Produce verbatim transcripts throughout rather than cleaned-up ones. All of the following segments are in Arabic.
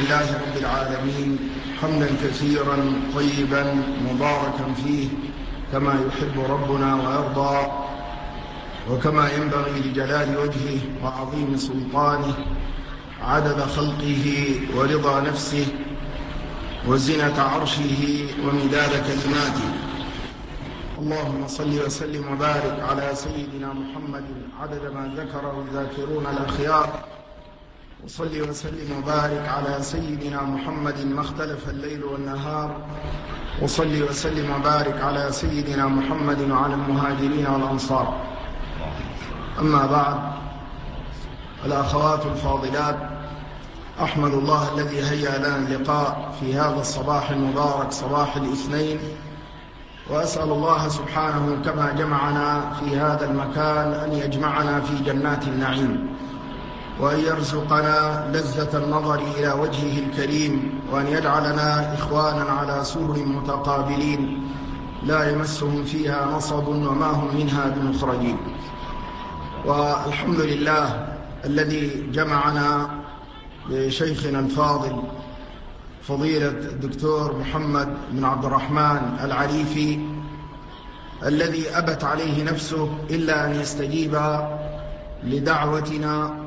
لله رب العالمين حمدا كثيرا طيبا مباركا فيه كما يحب ربنا ويرضى، وكما ينبغي لجلال وجهه وعظيم سلطانه، عدد خلقه ورضا نفسه وزنة عرشه ومداد كلماته. اللهم صل وسلم وبارك على سيدنا محمد عدد ما ذكره الذاكرون الأخيار، وصل وسلم وبارك على سيدنا محمد ما اختلف الليل والنهار، وصل وسلم وبارك على سيدنا محمد وعلى المهاجرين والأنصار. أما بعد، الأخوات الفاضلات، أحمد الله الذي هيأ لنا اللقاء في هذا الصباح المبارك، صباح الاثنين، وأسأل الله سبحانه كما جمعنا في هذا المكان أن يجمعنا في جنات النعيم، وأن يرزقنا لذة النظر إلى وجهه الكريم، وأن يجعلنا إخوانا على سرر متقابلين لا يمسهم فيها نصب وما هم منها بمخرجين. والحمد لله الذي جمعنا بشيخنا الفاضل فضيلة الدكتور محمد بن عبد الرحمن العريفي، الذي أبت عليه نفسه إلا أن يستجيب لدعوتنا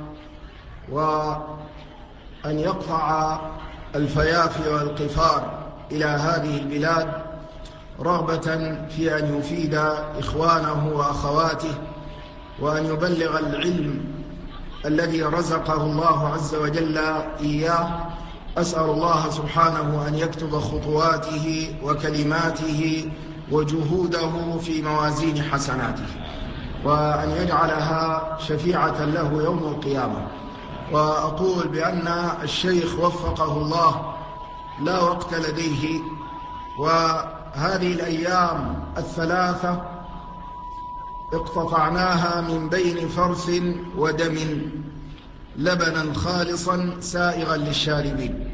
وأن يقطع الفيافي والقفار إلى هذه البلاد رغبة في أن يفيد إخوانه وأخواته، وأن يبلغ العلم الذي رزقه الله عز وجل إياه. أسأل الله سبحانه أن يكتب خطواته وكلماته وجهوده في موازين حسناته، وأن يجعلها شفيعة له يوم القيامة. وأقول بأن الشيخ وفقه الله لا وقت لديه، وهذه الأيام الثلاثة اقتطعناها من بين فرث ودم لبنا خالصا سائغا للشاربين.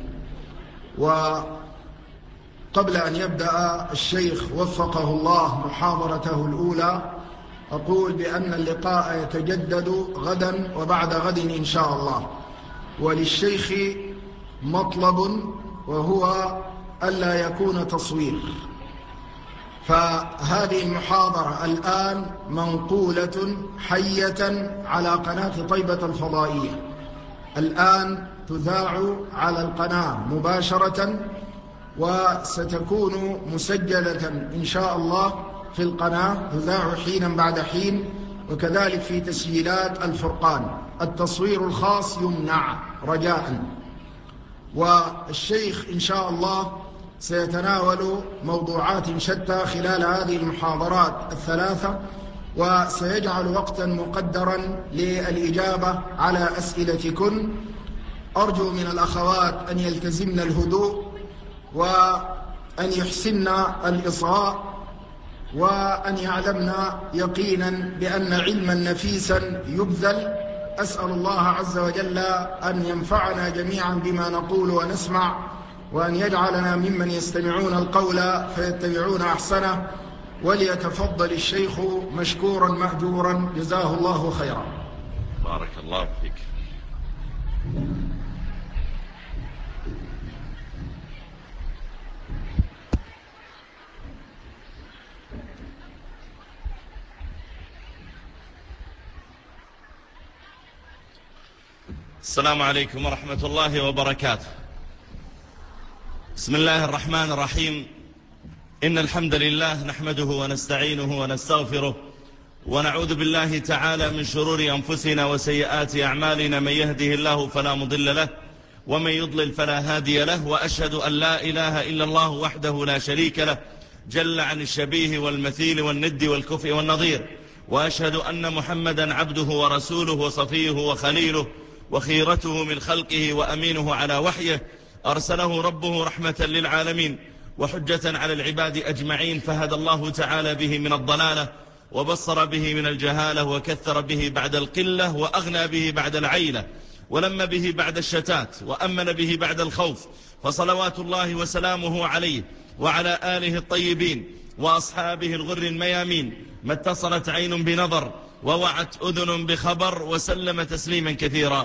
وقبل أن يبدأ الشيخ وفقه الله محاضرته الأولى، أقول بأن اللقاء يتجدد غدا وبعد غد إن شاء الله، وللشيخ مطلب وهو ألا يكون تصوير. فهذه المحاضرة الآن منقولة حية على قناة طيبة الفضائية، الآن تذاع على القناة مباشرة، وستكون مسجلة إن شاء الله في القناة، تذاع حينا بعد حين، وكذلك في تسجيلات الفرقان. التصوير الخاص يمنع رجاء. والشيخ إن شاء الله سيتناول موضوعات شتى خلال هذه المحاضرات الثلاثة، وسيجعل وقتا مقدرا للإجابة على أسئلتكن. أرجو من الأخوات أن يلتزمن الهدوء، وأن يحسن الإصغاء، وأن يعلمن يقينا بأن علما نفيسا يبذل. أسأل الله عز وجل أن ينفعنا جميعا بما نقول ونسمع، وأن يجعلنا ممن يستمعون القول فيتبعون أحسنه. وليتفضل الشيخ مشكورا مأجورا، جزاه الله خيرا. بارك الله فيك. السلام عليكم ورحمة الله وبركاته. بسم الله الرحمن الرحيم. إن الحمد لله نحمده ونستعينه ونستغفره، ونعوذ بالله تعالى من شرور أنفسنا وسيئات أعمالنا. من يهده الله فلا مضل له، ومن يضلل فلا هادي له. وأشهد أن لا إله إلا الله وحده لا شريك له، جل عن الشبيه والمثيل والند والكفء والنظير. وأشهد أن محمدا عبده ورسوله وصفيه وخليله وخيرته من خلقه وأمينه على وحيه، أرسله ربه رحمة للعالمين وحجة على العباد أجمعين. فهدى الله تعالى به من الضلالة، وبصر به من الجهالة، وكثر به بعد القلة، وأغنى به بعد العيلة، ولم به بعد الشتات، وأمن به بعد الخوف. فصلوات الله وسلامه عليه وعلى آله الطيبين وأصحابه الغر الميامين، ما اتصلت عين بنظر ووعت أذن بخبر، وسلم تسليما كثيرا.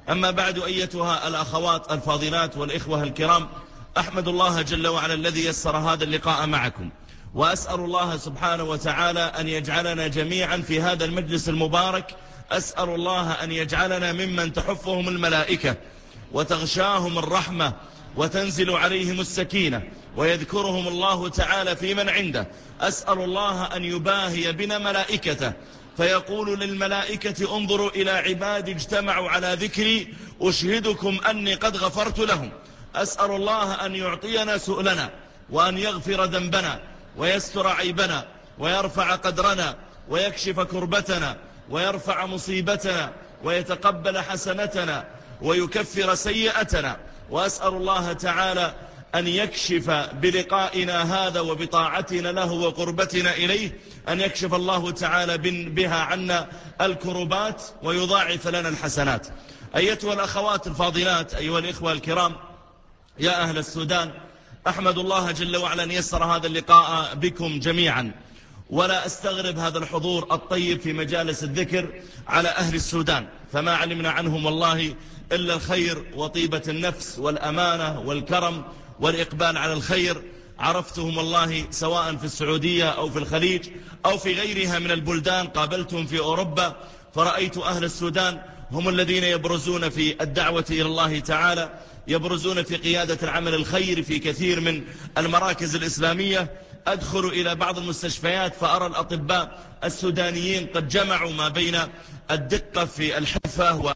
أما بعد، أيتها الأخوات الفاضلات والإخوة الكرام، أحمد الله جل وعلا الذي يسر هذا اللقاء معكم، وأسأل الله سبحانه وتعالى أن يجعلنا جميعا في هذا المجلس المبارك. أسأل الله أن يجعلنا ممن تحفهم الملائكة وتغشاهم الرحمة وتنزل عليهم السكينة ويذكرهم الله تعالى في من عنده. أسأل الله أن يباهي بنا ملائكته فيقول للملائكة انظروا إلى عبادي اجتمعوا على ذكري أشهدكم أني قد غفرت لهم. أسأل الله أن يعطينا سؤلنا وأن يغفر ذنبنا ويستر عيبنا ويرفع قدرنا ويكشف كربتنا ويرفع مصيبتنا ويتقبل حسنتنا ويكفر سيئتنا. وأسأل الله تعالى أن يكشف بلقائنا هذا وبطاعتنا له وقربتنا إليه، أن يكشف الله تعالى بها عنا الكربات ويضاعف لنا الحسنات. أيتها الأخوات الفاضلات، أيها الإخوة الكرام، يا أهل السودان، أحمد الله جل وعلا أن يسر هذا اللقاء بكم جميعا، ولا أستغرب هذا الحضور الطيب في مجالس الذكر على أهل السودان، فما علمنا عنهم والله إلا الخير وطيبة النفس والأمانة والكرم والإقبال على الخير. عرفتهم والله سواء في السعودية أو في الخليج أو في غيرها من البلدان، قابلتهم في أوروبا، فرأيت أهل السودان هم الذين يبرزون في الدعوة إلى الله تعالى، يبرزون في قيادة العمل الخير في كثير من المراكز الإسلامية. أدخل إلى بعض المستشفيات فأرى الأطباء السودانيين قد جمعوا ما بين الدقة في الحرفة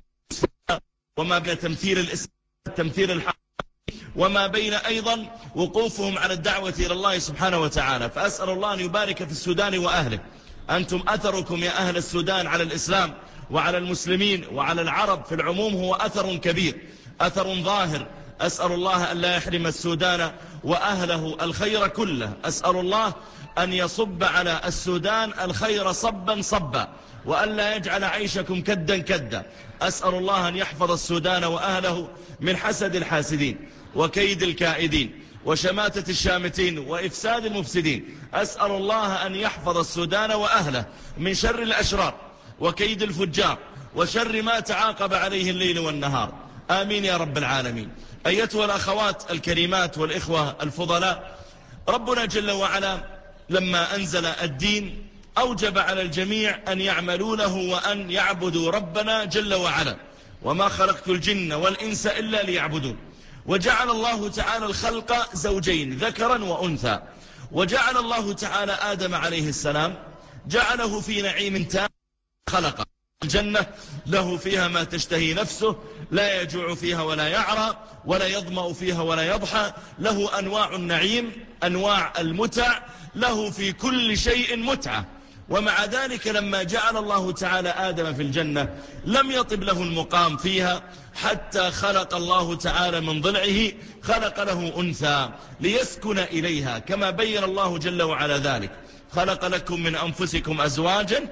وما بين تمثيل الإسلام تمثيل الحق وما بين أيضا وقوفهم على الدعوة إلى الله سبحانه وتعالى. فأسأل الله أن يبارك في السودان وأهله. أنتم أثركم يا أهل السودان على الإسلام وعلى المسلمين وعلى العرب في العموم هو أثر كبير، أثر ظاهر. أسأل الله أن لا يحرم السودان وأهله الخير كله. أسأل الله أن يصب على السودان الخير صبا صبا، وأن لا يجعل عيشكم كدا كدا. أسأل الله أن يحفظ السودان وأهله من حسد الحاسدين وكيد الكائدين وشماتة الشامتين وإفساد المفسدين. أسأل الله أن يحفظ السودان وأهله من شر الأشرار وكيد الفجار وشر ما تعاقب عليه الليل والنهار، آمين يا رب العالمين. أيتها الأخوات الكريمات والإخوة الفضلاء، ربنا جل وعلا لما أنزل الدين أوجب على الجميع أن يعملوا له وأن يعبدوا ربنا جل وعلا، وما خلقت الجن والإنس إلا ليعبدون. وجعل الله تعالى الخلق زوجين ذكرا وأنثى، وجعل الله تعالى آدم عليه السلام جعله في نعيم تام، خلق الجنة له فيها ما تشتهي نفسه، لا يجوع فيها ولا يعرى ولا يظمأ فيها ولا يضحى، له أنواع النعيم أنواع المتع، له في كل شيء متعة. ومع ذلك لما جعل الله تعالى آدم في الجنة لم يطب له المقام فيها، حتى خلق الله تعالى من ضلعه خلق له أنثى ليسكن إليها، كما بين الله جل وعلا ذلك: خلق لكم من أنفسكم أزواجا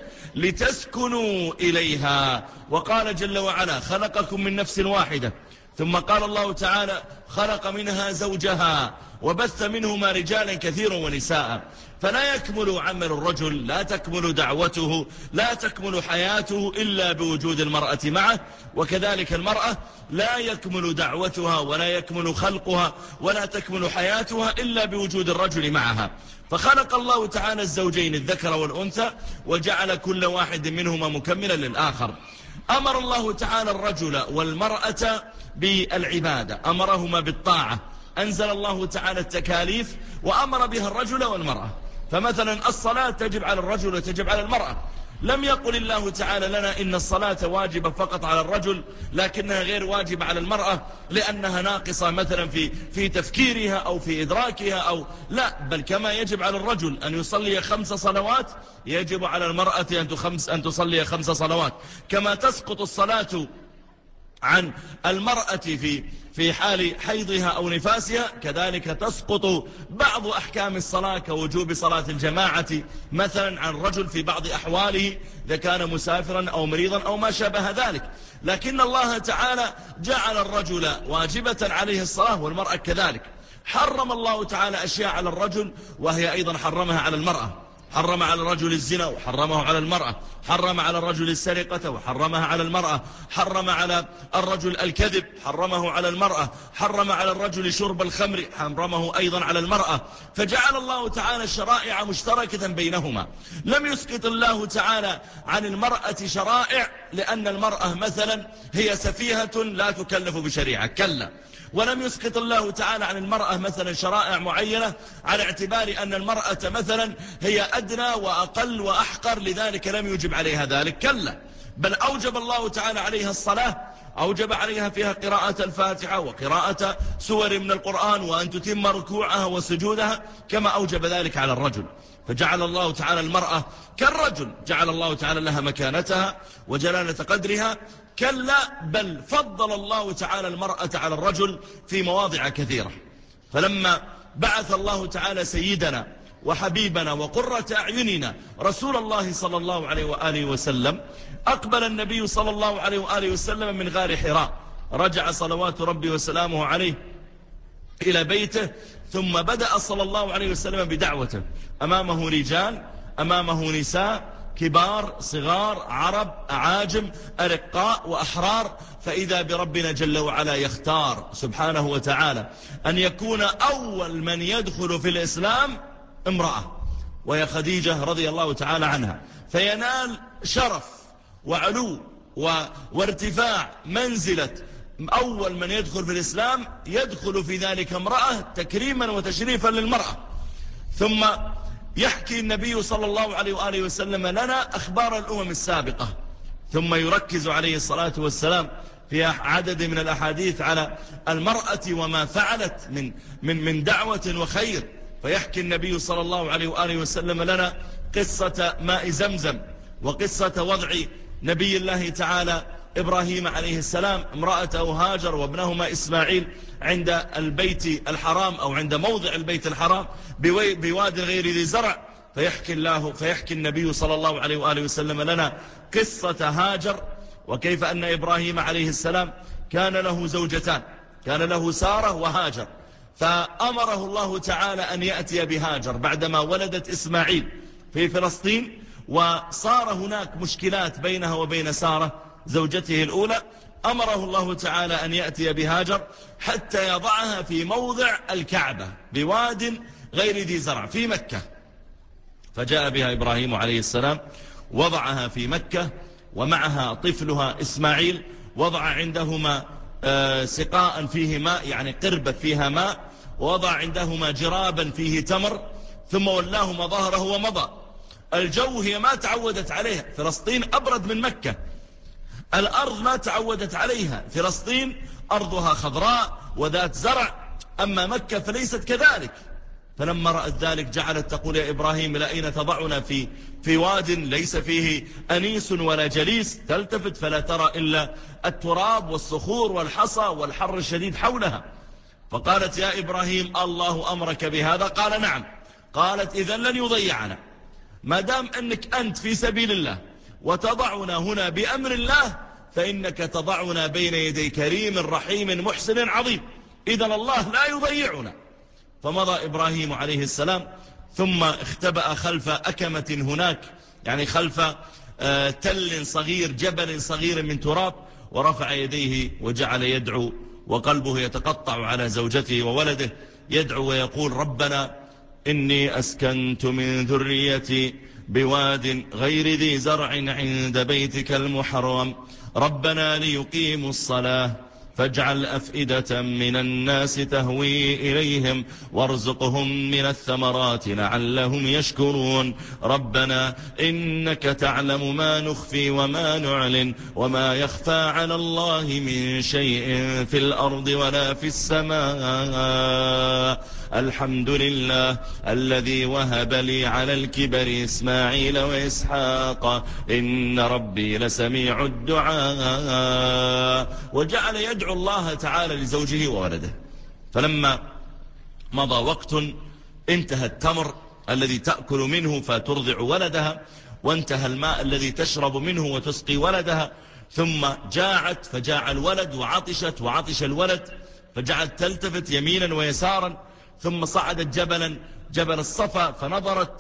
لتسكنوا إليها. وقال جل وعلا: خلقكم من نفس واحدة. ثم قال الله تعالى: خلق منها زوجها وبث منهما رجالا كثيرا ونساء. فلا يكمل عمل الرجل، لا تكمل دعوته، لا تكمل حياته إلا بوجود المرأة معه، وكذلك المرأة لا يكمل دعوتها ولا يكمل خلقها ولا تكمل حياتها إلا بوجود الرجل معها. فخلق الله تعالى الزوجين الذكر والأنثى وجعل كل واحد منهما مكملا للآخر. أمر الله تعالى الرجل والمرأة بالعبادة، أمرهما بالطاعة، أنزل الله تعالى التكاليف وأمر بها الرجل والمرأة. فمثلا الصلاة تجب على الرجل وتجب على المرأة. لم يقل الله تعالى لنا إن الصلاة واجبة فقط على الرجل لكنها غير واجبة على المرأة لأنها ناقصة مثلا في في تفكيرها أو في إدراكها أو لا، بل كما يجب على الرجل أن يصلي خمس صلوات يجب على المرأة أن تصلي خمس صلوات. كما تسقط الصلاة عن المرأة في في حال حيضها أو نفاسها، كذلك تسقط بعض أحكام الصلاة كوجوب صلاة الجماعة مثلا عن الرجل في بعض أحواله إذا كان مسافرا أو مريضا أو ما شابه ذلك. لكن الله تعالى جعل الرجل واجبة عليه الصلاة والمرأة كذلك. حرم الله تعالى أشياء على الرجل وهي أيضا حرمها على المرأة. حرم على الرجل الزنا وحرمه على المرأة، حرم على الرجل السرقة وحرمها على المرأة، حرم على الرجل الكذب حرمه على المرأة، حرم على الرجل شرب الخمر حرمه أيضا على المرأة. فجعل الله تعالى الشرائع مشتركة بينهما. لم يسقط الله تعالى عن المرأة شرائع لأن المرأة مثلا هي سفيهة لا تكلف بشريعة، كلا. ولم يسقط الله تعالى عن المرأة مثلا شرائع معينة على اعتبار أن المرأة مثلا هي أدنى وأقل وأحقر لذلك لم يوجب عليها ذلك، كلا. بل أوجب الله تعالى عليها الصلاة، أوجب عليها فيها قراءة الفاتحة وقراءة سور من القرآن وأن تتم ركوعها وسجودها كما أوجب ذلك على الرجل. فجعل الله تعالى المرأة كالرجل، جعل الله تعالى لها مكانتها وجلالة قدرها، كلا بل فضل الله تعالى المرأة على الرجل في مواضع كثيرة. فلما بعث الله تعالى سيدنا وحبيبنا وقرة أعيننا رسول الله صلى الله عليه وآله وسلم، أقبل النبي صلى الله عليه وآله وسلم من غار حراء، رجع صلوات ربي وسلامه عليه إلى بيته، ثم بدأ صلى الله عليه وسلم بدعوته. أمامه رجال، أمامه نساء، كبار صغار، عرب أعاجم، أرقاء وأحرار. فإذا بربنا جل وعلا يختار سبحانه وتعالى أن يكون أول من يدخل في الإسلام امرأة، وهي خديجة رضي الله تعالى عنها، فينال شرف وعلو وارتفاع منزلة أول من يدخل في الإسلام، يدخل في ذلك امرأة تكريما وتشريفا للمرأة. ثم يحكي النبي صلى الله عليه وآله وسلم لنا أخبار الأمم السابقة، ثم يركز عليه الصلاة والسلام في عدد من الأحاديث على المرأة وما فعلت من, من, من دعوة وخير. فيحكي النبي صلى الله عليه وآله وسلم لنا قصة ماء زمزم، وقصة وضع نبي الله تعالى إبراهيم عليه السلام امرأته هاجر وابنهما إسماعيل عند البيت الحرام أو عند موضع البيت الحرام بواد غير ذي زرع. فيحكي الله فيحكي النبي صلى الله عليه وآله وسلم لنا قصة هاجر، وكيف أن إبراهيم عليه السلام كان له زوجتان، كان له سارة وهاجر، فأمره الله تعالى أن يأتي بهاجر بعدما ولدت إسماعيل في فلسطين، وصار هناك مشكلات بينها وبين سارة زوجته الأولى. أمره الله تعالى أن يأتي بهاجر حتى يضعها في موضع الكعبة بواد غير ذي زرع في مكة. فجاء بها إبراهيم عليه السلام، وضعها في مكة، ومعها طفلها إسماعيل، وضع عندهما سقاء فيه ماء، يعني قربة فيها ماء، ووضع عندهما جرابا فيه تمر، ثم ولاهما ظهره ومضى. الجو هي ما تعودت عليها، فلسطين أبرد من مكة، الأرض ما تعودت عليها، فلسطين أرضها خضراء وذات زرع، أما مكة فليست كذلك. فلما رأت ذلك جعلت تقول يا إبراهيم لأين تضعنا في, في واد ليس فيه أنيس ولا جليس، تلتفت فلا ترى إلا التراب والصخور والحصى والحر الشديد حولها. فقالت يا إبراهيم الله أمرك بهذا؟ قال نعم. قالت إذن لن يضيعنا، ما دام أنك أنت في سبيل الله وتضعنا هنا بأمر الله، فإنك تضعنا بين يدي كريم رحيم محسن عظيم، إذن الله لا يضيعنا. فمضى إبراهيم عليه السلام، ثم اختبأ خلف أكمة هناك، يعني خلف آه تل صغير، جبل صغير من تراب، ورفع يديه وجعل يدعو وقلبه يتقطع على زوجته وولده، يدعو ويقول ربنا إني أسكنت من ذريتي بواد غير ذي زرع عند بيتك المحرم ربنا ليقيموا الصلاة فاجعل أفئدة من الناس تهوي إليهم وارزقهم من الثمرات لعلهم يشكرون ربنا إنك تعلم ما نخفي وما نعلن وما يخفى على الله من شيء في الأرض ولا في السماء الحمد لله الذي وهب لي على الكبر إسماعيل وإسحاق إن ربي لسميع الدعاء. وجعل يدعو الله تعالى لزوجه وولده. فلما مضى وقت انتهى التمر الذي تأكل منه فترضع ولدها، وانتهى الماء الذي تشرب منه وتسقي ولدها، ثم جاعت فجاع الولد وعطشت وعطش الولد، فجعلت تلتفت يمينا ويسارا، ثم صعدت جبلا جبل الصفا فنظرت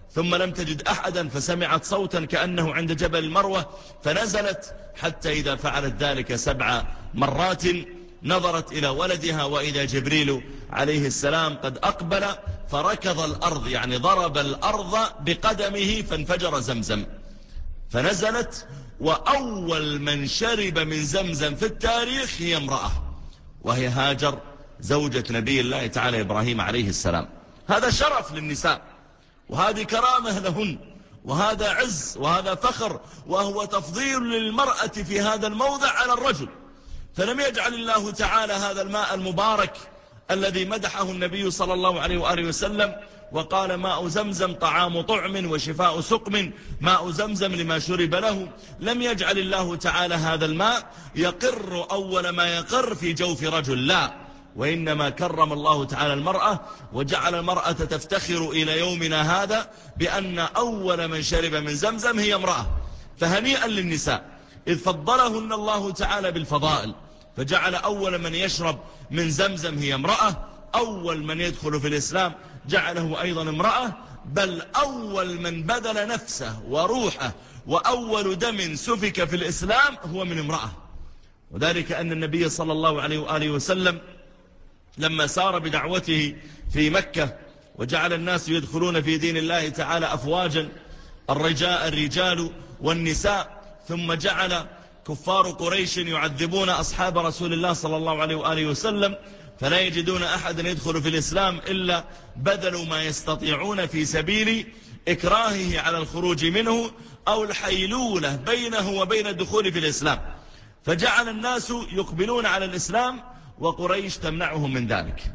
ثم لم تجد أحدا فسمعت صوتا كأنه عند جبل المروة فنزلت، حتى إذا فعلت ذلك سبع مرات نظرت إلى ولدها وإذا جبريل عليه السلام قد أقبل فركض الأرض، يعني ضرب الأرض بقدمه فانفجر زمزم. فنزلت وأول من شرب من زمزم في التاريخ هي امرأة، وهي هاجر زوجة نبي الله تعالى إبراهيم عليه السلام. هذا شرف للنساء، وهذه كرامة لهن، وهذا عز، وهذا فخر، وهو تفضيل للمرأة في هذا الموضع على الرجل. فلم يجعل الله تعالى هذا الماء المبارك الذي مدحه النبي صلى الله عليه وآله وسلم وقال ماء زمزم طعام طعم وشفاء سقم، ماء زمزم لما شرب له، لم يجعل الله تعالى هذا الماء يقر أول ما يقر في جوف رجل، لا، وإنما كرم الله تعالى المرأة وجعل المرأة تفتخر إلى يومنا هذا بأن أول من شرب من زمزم هي امرأة. فهنيئا للنساء إذ فضلهن الله تعالى بالفضائل، فجعل أول من يشرب من زمزم هي امرأة، أول من يدخل في الإسلام جعله أيضا امرأة، بل أول من بذل نفسه وروحه وأول دم سفك في الإسلام هو من امرأة. وذلك أن النبي صلى الله عليه وآله وسلم لما سار بدعوته في مكة وجعل الناس يدخلون في دين الله تعالى أفواجا، الرجال, الرجال والنساء، ثم جعل كفار قريش يعذبون أصحاب رسول الله صلى الله عليه وآله وسلم فلا يجدون أحدا يدخل في الإسلام إلا بذلوا ما يستطيعون في سبيل إكراهه على الخروج منه أو الحيلولة بينه وبين الدخول في الإسلام، فجعل الناس يقبلون على الإسلام وقريش تمنعهم من ذلك.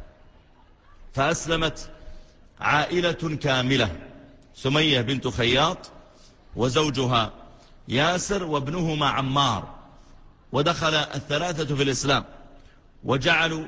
فأسلمت عائلة كاملة، سمية بنت خياط وزوجها ياسر وابنهما عمار، ودخل الثلاثة في الإسلام وجعلوا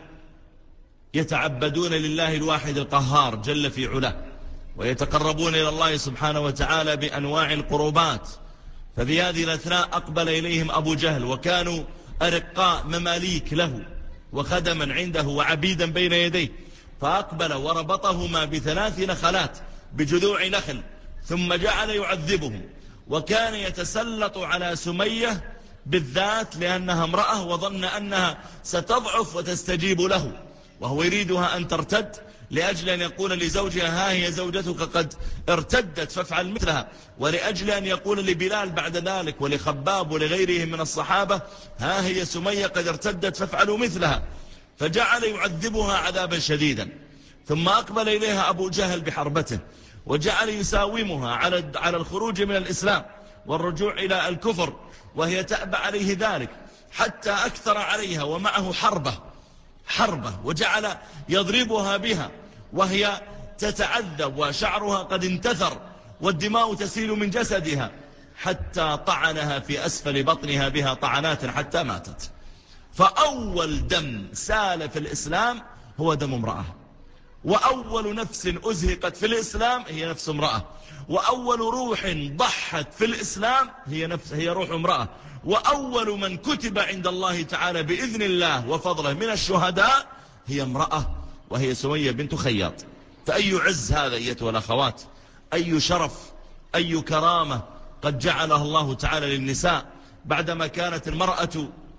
يتعبدون لله الواحد القهار جل في علاه، ويتقربون إلى الله سبحانه وتعالى بأنواع القربات. ففي هذه الأثناء أقبل إليهم أبو جهل، وكانوا أرقاء مماليك له وخدما عنده وعبيدا بين يديه، فأقبل وربطهما بثلاث نخلات بجذوع نخل ثم جعل يعذبهم، وكان يتسلط على سمية بالذات لأنها امرأة وظن أنها ستضعف وتستجيب له، وهو يريدها أن ترتد لأجل أن يقول لزوجها ها هي زوجتك قد ارتدت فافعل مثلها، ولأجل أن يقول لبلال بعد ذلك ولخباب ولغيرهم من الصحابة ها هي سمية قد ارتدت فافعلوا مثلها، فجعل يعذبها عذابا شديدا. ثم أقبل إليها أبو جهل بحربته وجعل يساومها على على الخروج من الإسلام والرجوع إلى الكفر، وهي تأبى عليه ذلك حتى أكثر عليها ومعه حربة حربة وجعل يضربها بها وهي تتعذب وشعرها قد انتثر والدماء تسيل من جسدها، حتى طعنها في أسفل بطنها بها طعنات حتى ماتت. فأول دم سال في الإسلام هو دم امرأة، وأول نفس أزهقت في الإسلام هي نفس امرأة، وأول روح ضحت في الإسلام هي نفس هي روح امرأة، وأول من كتب عند الله تعالى بإذن الله وفضله من الشهداء هي امرأة، وهي سمية بنت خياط. فأي عز هذا أيتها الأخوات، أي شرف، أي كرامة قد جعلها الله تعالى للنساء، بعدما كانت المرأة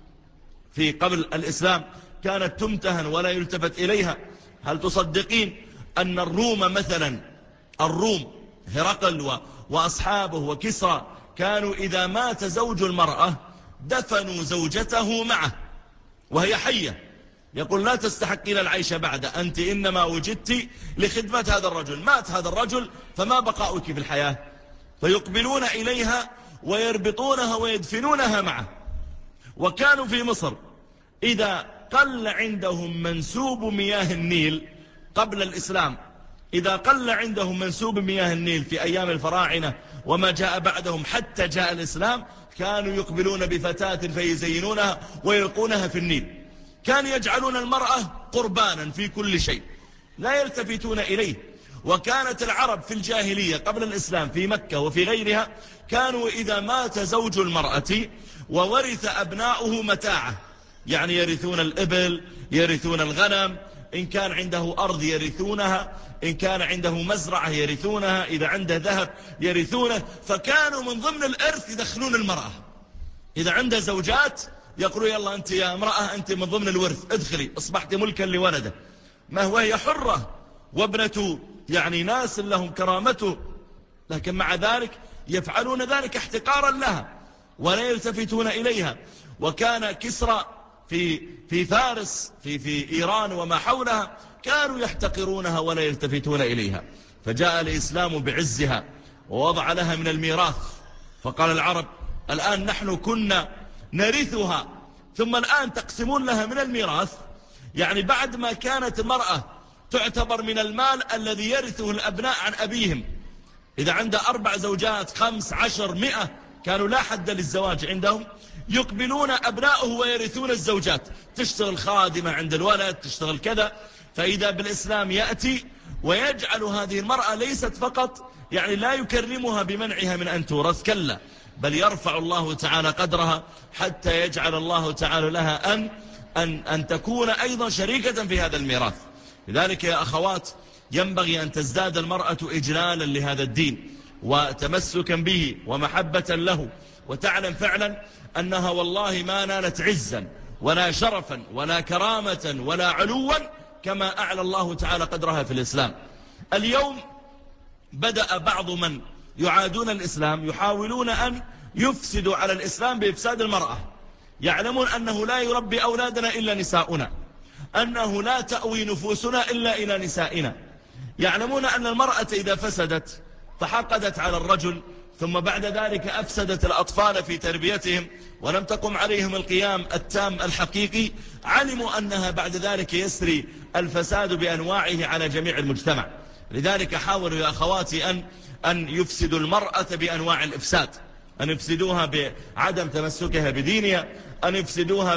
في قبل الإسلام كانت تمتهن ولا يلتفت إليها. هل تصدقين أن الروم مثلا، الروم هرقل وأصحابه وكسرى كانوا إذا مات زوج المرأة دفنوا زوجته معه وهي حية، يقول لا تستحقين العيش بعد، أنت إنما وجدت لخدمة هذا الرجل، مات هذا الرجل فما بقاؤك في الحياة، فيقبلون إليها ويربطونها ويدفنونها معه. وكانوا في مصر إذا قل عندهم منسوب مياه النيل قبل الإسلام، إذا قل عندهم منسوب مياه النيل في أيام الفراعنة وما جاء بعدهم حتى جاء الإسلام، كانوا يقبلون بفتاة فيزينونها ويلقونها في النيل. كانوا يجعلون المرأة قربانا في كل شيء لا يلتفتون إليه. وكانت العرب في الجاهلية قبل الإسلام في مكة وفي غيرها كانوا إذا مات زوج المرأة وورث أبناؤه متاعه، يعني يرثون الإبل، يرثون الغنم، إن كان عنده أرض يرثونها، إن كان عنده مزرعة يرثونها، إذا عنده ذهب يرثونه. فكانوا من ضمن الإرث يدخلون المرأة، إذا عنده زوجات يقولوا يلا أنت يا امرأة أنت من ضمن الورث، ادخلي، أصبحت ملكا لولده، ما هو هي حرة وابنة يعني ناس لهم كرامته، لكن مع ذلك يفعلون ذلك احتقارا لها ولا يلتفتون إليها. وكان كسرى في في فارس في في إيران وما حولها كانوا يحتقرونها ولا يلتفتون إليها، فجاء الإسلام بعزها ووضع لها من الميراث. فقال العرب الآن نحن كنا نرثها ثم الآن تقسمون لها من الميراث، يعني بعد ما كانت المرأة تعتبر من المال الذي يرثه الأبناء عن أبيهم، إذا عنده أربع زوجات خمس عشر مئة كانوا لا حد للزواج عندهم، يقبلون أبناؤه ويرثون الزوجات، تشتغل خادمة عند الولد، تشتغل كذا. فإذا بالإسلام يأتي ويجعل هذه المرأة ليست فقط يعني لا يكرمها بمنعها من أن تورث، كلا، بل يرفع الله تعالى قدرها حتى يجعل الله تعالى لها أن, أن, أن تكون أيضا شريكة في هذا الميراث. لذلك يا أخوات ينبغي أن تزداد المرأة إجلالا لهذا الدين وتمسكا به ومحبة له، وتعلم فعلا أنها والله ما نالت عزا ولا شرفا ولا كرامة ولا علوا كما أعلى الله تعالى قدرها في الإسلام. اليوم بدأ بعض من يعادون الإسلام يحاولون أن يفسدوا على الإسلام بإفساد المرأة، يعلمون أنه لا يربي أولادنا إلا نساؤنا، أنه لا تأوي نفوسنا إلا إلى نسائنا، يعلمون أن المرأة إذا فسدت فحقدت على الرجل ثم بعد ذلك أفسدت الأطفال في تربيتهم ولم تقم عليهم القيام التام الحقيقي، علموا أنها بعد ذلك يسري الفساد بأنواعه على جميع المجتمع. لذلك حاولوا يا أخواتي أن, أن يفسدوا المرأة بأنواع الإفساد، أن يفسدوها بعدم تمسكها بدينها، أن يفسدوها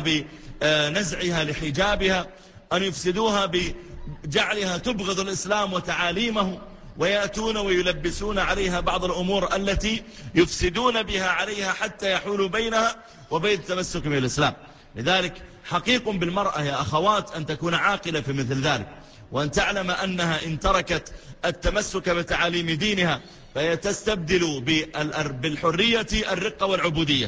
بنزعها لحجابها، أن يفسدوها بجعلها تبغض الإسلام وتعاليمه، ويأتون ويلبسون عليها بعض الأمور التي يفسدون بها عليها حتى يحولوا بينها وبين التمسك بالإسلام. لذلك حقيق بالمرأة يا أخوات أن تكون عاقلة في مثل ذلك، وأن تعلم أنها إن تركت التمسك بتعاليم دينها فهي تستبدل بالحرية الرقة والعبودية،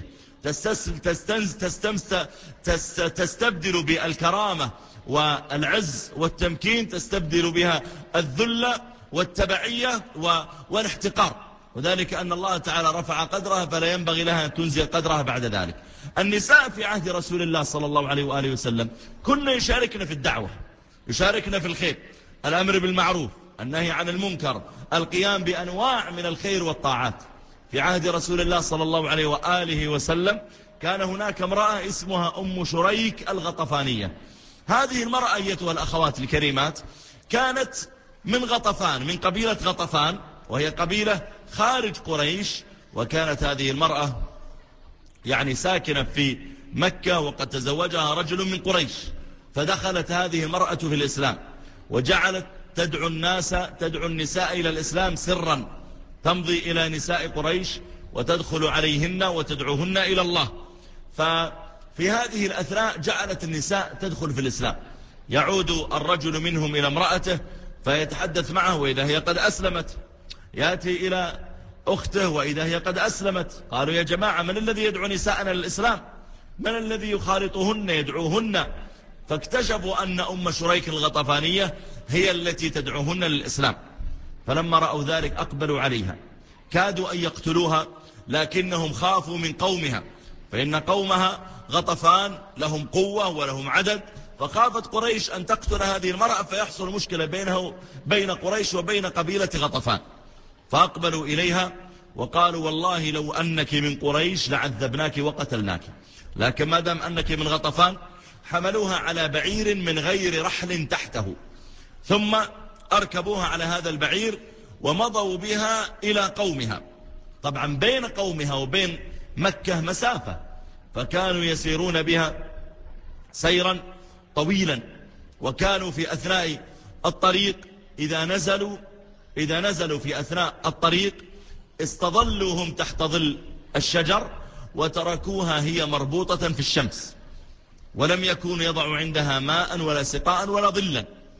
تستبدل بالكرامة والعز والتمكين، تستبدل بها الذل والتبعية والاحتقار، وذلك أن الله تعالى رفع قدرها فلا ينبغي لها أن تنزل قدرها بعد ذلك. النساء في عهد رسول الله صلى الله عليه وآله وسلم كنا يشاركنا في الدعوة، يشاركنا في الخير، الأمر بالمعروف، النهي عن المنكر، القيام بأنواع من الخير والطاعات. في عهد رسول الله صلى الله عليه وآله وسلم كان هناك امرأة اسمها أم شريك الغطفانية. هذه المرأة أيتها الأخوات الكريمات كانت من غطفان، من قبيلة غطفان، وهي قبيلة خارج قريش، وكانت هذه المرأة يعني ساكنة في مكة وقد تزوجها رجل من قريش، فدخلت هذه المرأة في الإسلام وجعلت تدعو الناس تدعو النساء إلى الإسلام سرا، تمضي إلى نساء قريش وتدخل عليهن وتدعوهن إلى الله. ففي هذه الأثناء جعلت النساء تدخل في الإسلام، يعود الرجل منهم إلى امرأته فيتحدث معه، وإذا هي قد أسلمت يأتي إلى أخته وإذا هي قد أسلمت. قالوا يا جماعة من الذي يدعو نساءنا للإسلام؟ من الذي يخالطهن يدعوهن؟ فاكتشفوا أن أم شريك الغطفانية هي التي تدعوهن للإسلام، فلما رأوا ذلك أقبلوا عليها، كادوا أن يقتلوها لكنهم خافوا من قومها، فإن قومها غطفان لهم قوة ولهم عدد، فخافت قريش أن تقتل هذه المرأة فيحصل مشكلة بينه بين قريش وبين قبيلة غطفان. فأقبلوا إليها وقالوا والله لو أنك من قريش لعذبناك وقتلناك، لكن ما دام أنك من غطفان حملوها على بعير من غير رحل تحته، ثم أركبوها على هذا البعير ومضوا بها إلى قومها. طبعا بين قومها وبين مكة مسافة، فكانوا يسيرون بها سيرا طويلا، وكانوا في أثناء الطريق إذا نزلوا إذا نزلوا في أثناء الطريق استظلوهم تحت ظل الشجر وتركوها هي مربوطة في الشمس، ولم يكون يضع عندها ماء ولا سقاء ولا ظلا،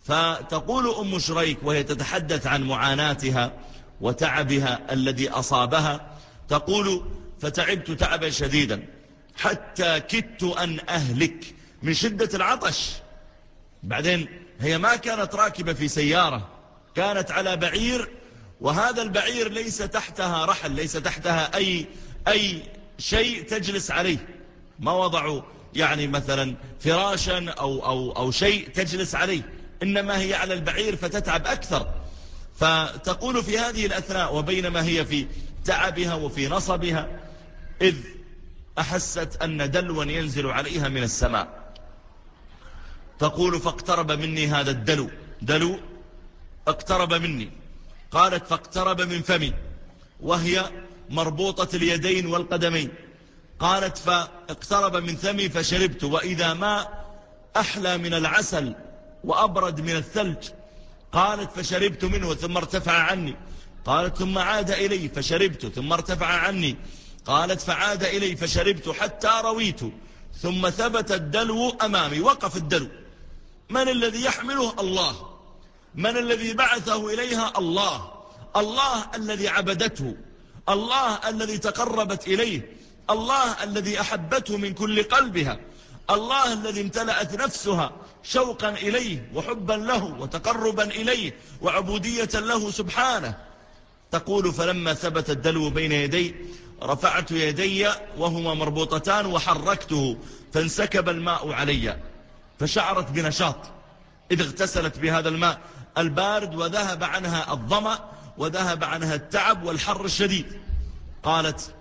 فتقول أم شريك وهي تتحدث عن معاناتها وتعبها الذي أصابها، تقول: فتعبت تعبا شديدا حتى كدت أن أهلك من شدة العطش. بعدين هي ما كانت راكبة في سيارة، كانت على بعير، وهذا البعير ليس تحتها رحل، ليس تحتها أي, أي شيء تجلس عليه، ما وضعوا يعني مثلا فراشا أو, أو, أو شيء تجلس عليه، إنما هي على البعير فتتعب أكثر. فتقول في هذه الأثناء وبينما هي في تعبها وفي نصبها، إذ أحست أن دلوا ينزل عليها من السماء. تقول: فاقترب مني هذا الدلو، دلو اقترب مني. قالت: فاقترب من فمي وهي مربوطة اليدين والقدمين. قالت: فاقترب من فمي فشربت، وإذا ما أحلى من العسل وأبرد من الثلج. قالت: فشربت منه ثم ارتفع عني. قالت: ثم عاد إلي فشربت ثم ارتفع عني. قالت: فعاد إلي فشربت حتى رويت، ثم ثبت الدلو أمامي، وقف الدلو. من الذي يحمله؟ الله. من الذي بعثه إليها؟ الله. الله الذي عبدته، الله الذي تقربت إليه، الله الذي أحبته من كل قلبها، الله الذي امتلأت نفسها شوقا إليه وحبا له وتقربا إليه وعبودية له سبحانه. تقول: فلما ثبت الدلو بين يدي رفعت يدي وهما مربوطتان وحركته فانسكب الماء علي، فشعرت بنشاط إذ اغتسلت بهذا الماء البارد، وذهب عنها الظمأ وذهب عنها التعب والحر الشديد. قالت: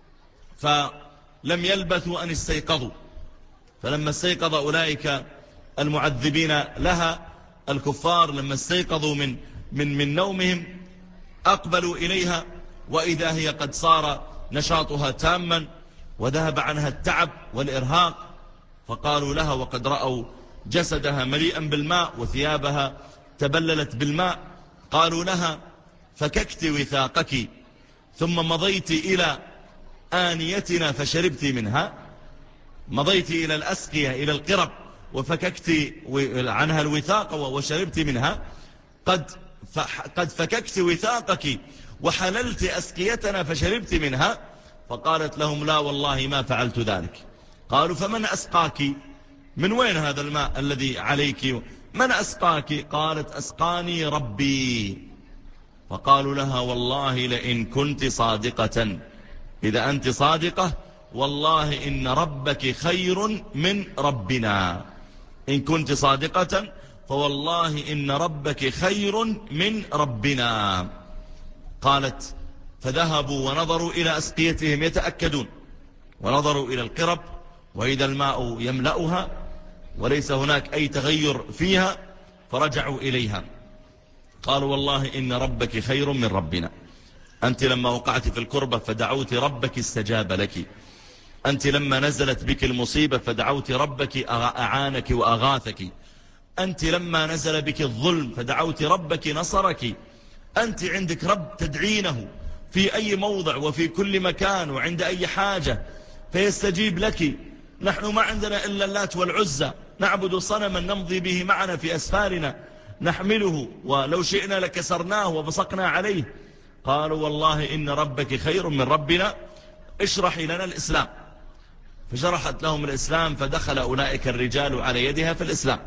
فلم يلبثوا أن استيقظوا، فلما استيقظ أولئك المعذبين لها الكفار، لما استيقظوا من, من, من نومهم أقبلوا إليها، وإذا هي قد صار نشاطها تاما وذهب عنها التعب والإرهاق. فقالوا لها وقد رأوا جسدها مليئا بالماء وثيابها تبللت بالماء، قالوا لها: فككت وثاقك ثم مضيت إلى آنيتنا فشربت منها. مضيت إلى الأسقية إلى القرب وفككت عنها الوثاق وشربت منها. قد قد فككت وثاقك وحللت أسقيتنا فشربت منها. فقالت لهم: لا والله ما فعلت ذلك. قالوا: فمن أسقاك؟ من وين هذا الماء الذي عليك؟ من أسقاك؟ قالت: أسقاني ربي. فقالوا لها: والله لئن كنت صادقة، إذا أنت صادقة والله إن ربك خير من ربنا. إن كنت صادقة فوالله إن ربك خير من ربنا. قالت: فذهبوا ونظروا إلى أسقيتهم يتأكدون، ونظروا إلى القرب وإذا الماء يملأها وليس هناك أي تغير فيها، فرجعوا إليها قالوا: والله إن ربك خير من ربنا. أنت لما وقعت في الكربة فدعوت ربك استجاب لك، أنت لما نزلت بك المصيبة فدعوت ربك أعانك وأغاثك، أنت لما نزل بك الظلم فدعوت ربك نصرك، أنت عندك رب تدعينه في أي موضع وفي كل مكان وعند أي حاجة فيستجيب لك. نحن ما عندنا إلا اللات والعزى، نعبد صنما نمضي به معنا في أسفارنا نحمله ولو شئنا لكسرناه وبصقنا عليه. قالوا: والله إن ربك خير من ربنا، اشرحي لنا الإسلام. فشرحت لهم الإسلام، فدخل أولئك الرجال على يدها في الإسلام.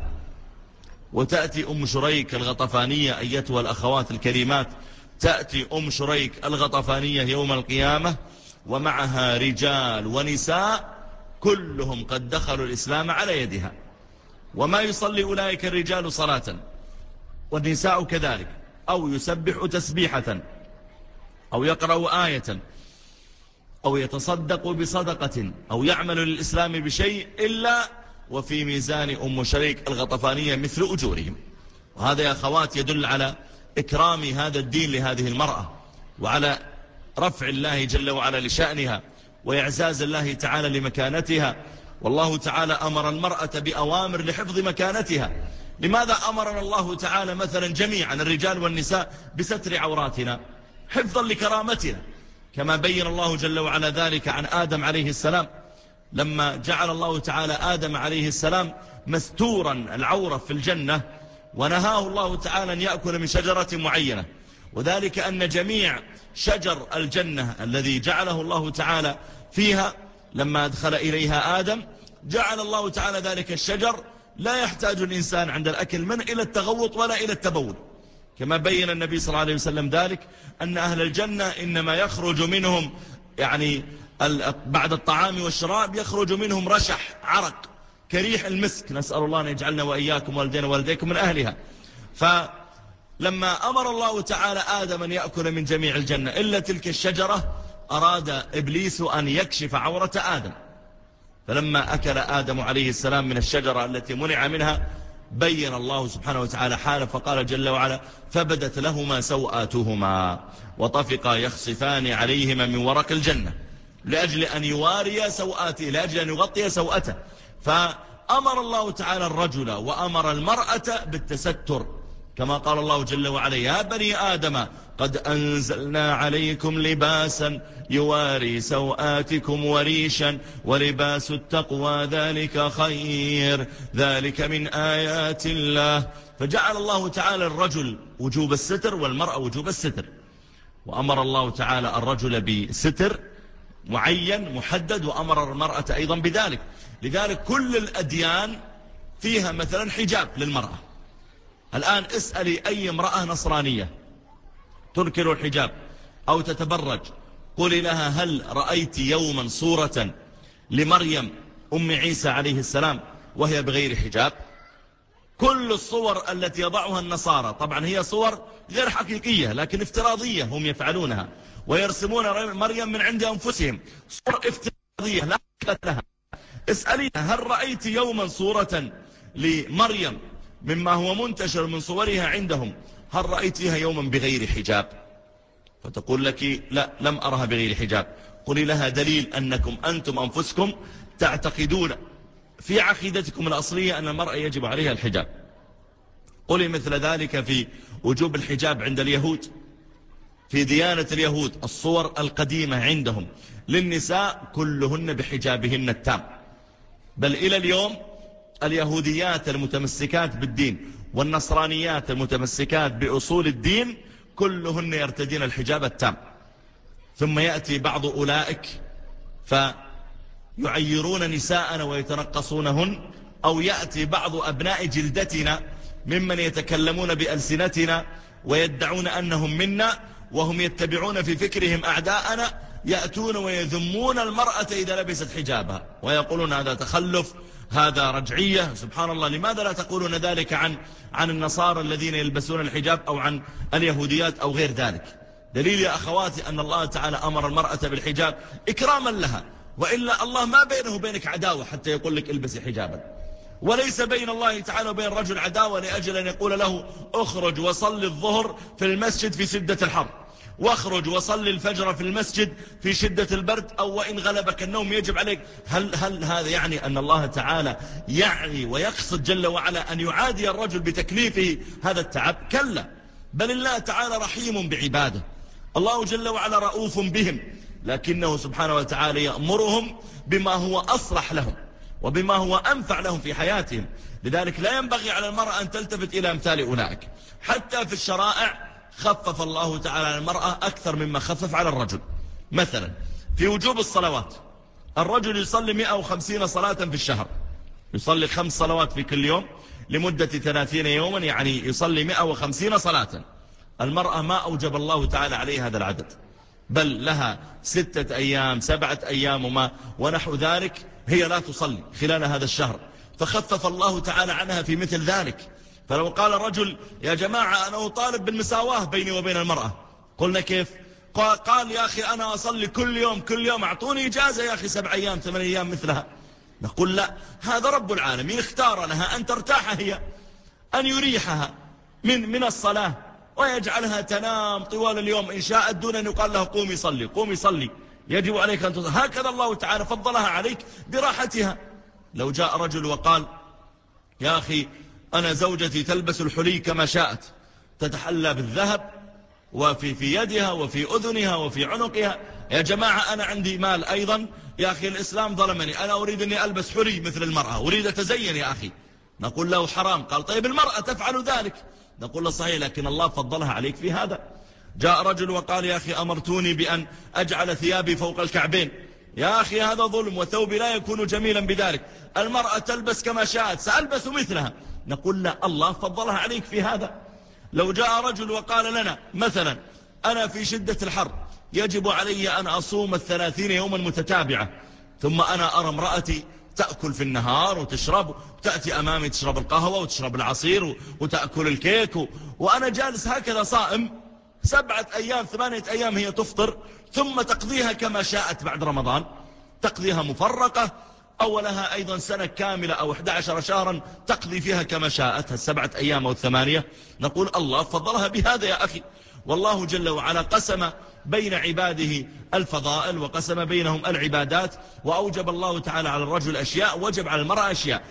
وتأتي أم شريك الغطفانية، أيتها الأخوات الكريمات، تأتي أم شريك الغطفانية يوم القيامة ومعها رجال ونساء كلهم قد دخلوا الإسلام على يدها. وما يصلي أولئك الرجال صلاة والنساء كذلك، أو يسبح تسبيحة أو يقرأ آية أو يتصدق بصدقة أو يعمل للإسلام بشيء إلا وفي ميزان أم شريك الغطفانية مثل أجورهم. وهذا يا أخوات يدل على إكرام هذا الدين لهذه المرأة، وعلى رفع الله جل وعلا لشأنها، وإعزاز الله تعالى لمكانتها. والله تعالى أمر المرأة بأوامر لحفظ مكانتها. لماذا أمرنا الله تعالى مثلا جميعا الرجال والنساء بستر عوراتنا؟ حفظا لكرامتنا، كما بين الله جل وعلا ذلك عن آدم عليه السلام، لما جعل الله تعالى آدم عليه السلام مستورا العورة في الجنة، ونهاه الله تعالى أن يأكل من شجرة معينة، وذلك أن جميع شجر الجنة الذي جعله الله تعالى فيها لما أدخل إليها آدم، جعل الله تعالى ذلك الشجر لا يحتاج الإنسان عند الأكل من إلى التغوط ولا إلى التبول، كما بين النبي صلى الله عليه وسلم ذلك أن أهل الجنة إنما يخرج منهم يعني بعد الطعام والشراب يخرج منهم رشح عرق كريح المسك، نسأل الله أن يجعلنا وإياكم والدينا والديكم من أهلها. فلما أمر الله تعالى آدم أن يأكل من جميع الجنة إلا تلك الشجرة، أراد إبليس أن يكشف عورة آدم، فلما أكل آدم عليه السلام من الشجرة التي منع منها بين الله سبحانه وتعالى حاله، فقال جل وعلا: فبدت لهما سوآتهما وطفقا يخصفان عليهما من ورق الجنة، لأجل أن يواري سوآته، لأجل أن يغطي سوءته. فأمر الله تعالى الرجل وأمر المرأة بالتستر، كما قال الله جل وعلا: يا بني آدم قد أنزلنا عليكم لباسا يواري سوآتكم وريشا ولباس التقوى ذلك خير ذلك من آيات الله. فجعل الله تعالى الرجل وجوب الستر والمرأة وجوب الستر، وأمر الله تعالى الرجل بستر معين محدد، وأمر المرأة أيضا بذلك. لذلك كل الأديان فيها مثلا حجاب للمرأة. الآن اسألي أي امرأة نصرانية تنكر الحجاب أو تتبرج، قولي لها: هل رأيت يوما صورة لمريم أم عيسى عليه السلام وهي بغير حجاب؟ كل الصور التي يضعها النصارى طبعا هي صور غير حقيقية لكن افتراضية هم يفعلونها، ويرسمون مريم من عند أنفسهم، صور افتراضية لا حقيقة لها. اسألي: هل رأيت يوما صورة لمريم مما هو منتشر من صورها عندهم، هل رأيتها يوما بغير حجاب؟ فتقول لك: لا، لم أرها بغير حجاب. قولي لها: دليل أنكم أنتم أنفسكم تعتقدون في عقيدتكم الأصلية أن المرأة يجب عليها الحجاب. قولي مثل ذلك في وجوب الحجاب عند اليهود. في ديانة اليهود الصور القديمة عندهم للنساء كلهن بحجابهن التام، بل إلى اليوم اليهوديات المتمسكات بالدين والنصرانيات المتمسكات بأصول الدين كلهن يرتدين الحجاب التام. ثم يأتي بعض أولئك فيعيرون نساءنا ويتنقصونهن، أو يأتي بعض أبناء جلدتنا ممن يتكلمون بألسنتنا ويدعون أنهم منا وهم يتبعون في فكرهم أعداءنا، يأتون ويذمون المرأة إذا لبست حجابها ويقولون هذا تخلف، هذا رجعية. سبحان الله، لماذا لا تقولون ذلك عن عن النصارى الذين يلبسون الحجاب أو عن اليهوديات أو غير ذلك؟ دليل يا أخواتي أن الله تعالى أمر المرأة بالحجاب إكراما لها، وإلا الله ما بينه وبينك عداوة حتى يقول لك البسي حجابا، وليس بين الله تعالى وبين الرجل عداوة لأجل أن يقول له اخرج وصل الظهر في المسجد في شدة الحر، واخرج وصل الفجر في المسجد في شدة البرد، أو وإن غلبك النوم يجب عليك. هل, هل هذا يعني أن الله تعالى يعني ويقصد جل وعلا أن يعادي الرجل بتكليفه هذا التعب؟ كلا، بل الله تعالى رحيم بعباده، الله جل وعلا رؤوف بهم، لكنه سبحانه وتعالى يأمرهم بما هو أصلح لهم وبما هو أنفع لهم في حياتهم. لذلك لا ينبغي على المرأة أن تلتفت إلى أمثال أولئك. حتى في الشرائع خفف الله تعالى على المرأة أكثر مما خفف على الرجل. مثلا في وجوب الصلوات، الرجل يصلي مئة وخمسين صلاة في الشهر، يصلي خمس صلوات في كل يوم لمدة ثلاثين يوما، يعني يصلي مئة وخمسين صلاة. المرأة ما أوجب الله تعالى عليها هذا العدد، بل لها ستة أيام سبعة أيام وما ونحو ذلك هي لا تصلي خلال هذا الشهر، فخفف الله تعالى عنها في مثل ذلك. فلو قال رجل: يا جماعة أنا أطالب بالمساواة بيني وبين المرأة، قلنا كيف؟ قال: يا أخي أنا أصلي كل يوم كل يوم، أعطوني إجازة يا أخي سبع أيام ثمان أيام مثلها. نقول: لا، هذا رب العالمين اختار لها أن ترتاح هي، أن يريحها من من الصلاة ويجعلها تنام طوال اليوم إن شاءت دون أن يقال لها قومي صلي قومي صلي، يجب عليك أن تصلي. هكذا الله تعالى فضلها عليك براحتها. لو جاء رجل وقال: يا أخي أنا زوجتي تلبس الحلي كما شاءت، تتحلى بالذهب وفي في يدها وفي أذنها وفي عنقها، يا جماعة أنا عندي مال أيضا، يا أخي الإسلام ظلمني، أنا أريد أني ألبس حلي مثل المرأة، أريد أتزين يا أخي، نقول له حرام. قال طيب المرأة تفعل ذلك. نقول له صحيح، لكن الله فضلها عليك في هذا. جاء رجل وقال يا أخي أمرتوني بأن أجعل ثيابي فوق الكعبين. يا أخي هذا ظلم، وثوبي لا يكون جميلا بذلك، المرأة تلبس كما شاءت، سألبس مثلها. نقول لا، الله فضلها عليك في هذا. لو جاء رجل وقال لنا مثلا أنا في شدة الحر يجب علي أن أصوم الثلاثين يوما متتابعة، ثم أنا أرى امرأتي تأكل في النهار وتشرب، وتأتي أمامي تشرب القهوة وتشرب العصير وتأكل الكيك، وأنا جالس هكذا صائم سبعة أيام ثمانية أيام هي تفطر، ثم تقضيها كما شاءت بعد رمضان، تقضيها مفرقة، أو لها أيضا سنة كاملة أو أحد عشر شهرا تقضي فيها كما شاءت السبعة أيام أو الثمانية. نقول الله فضلها بهذا يا أخي. والله جل وعلا قسم بين عباده الفضائل وقسم بينهم العبادات، وأوجب الله تعالى على الرجل أشياء وجب على المرأة أشياء.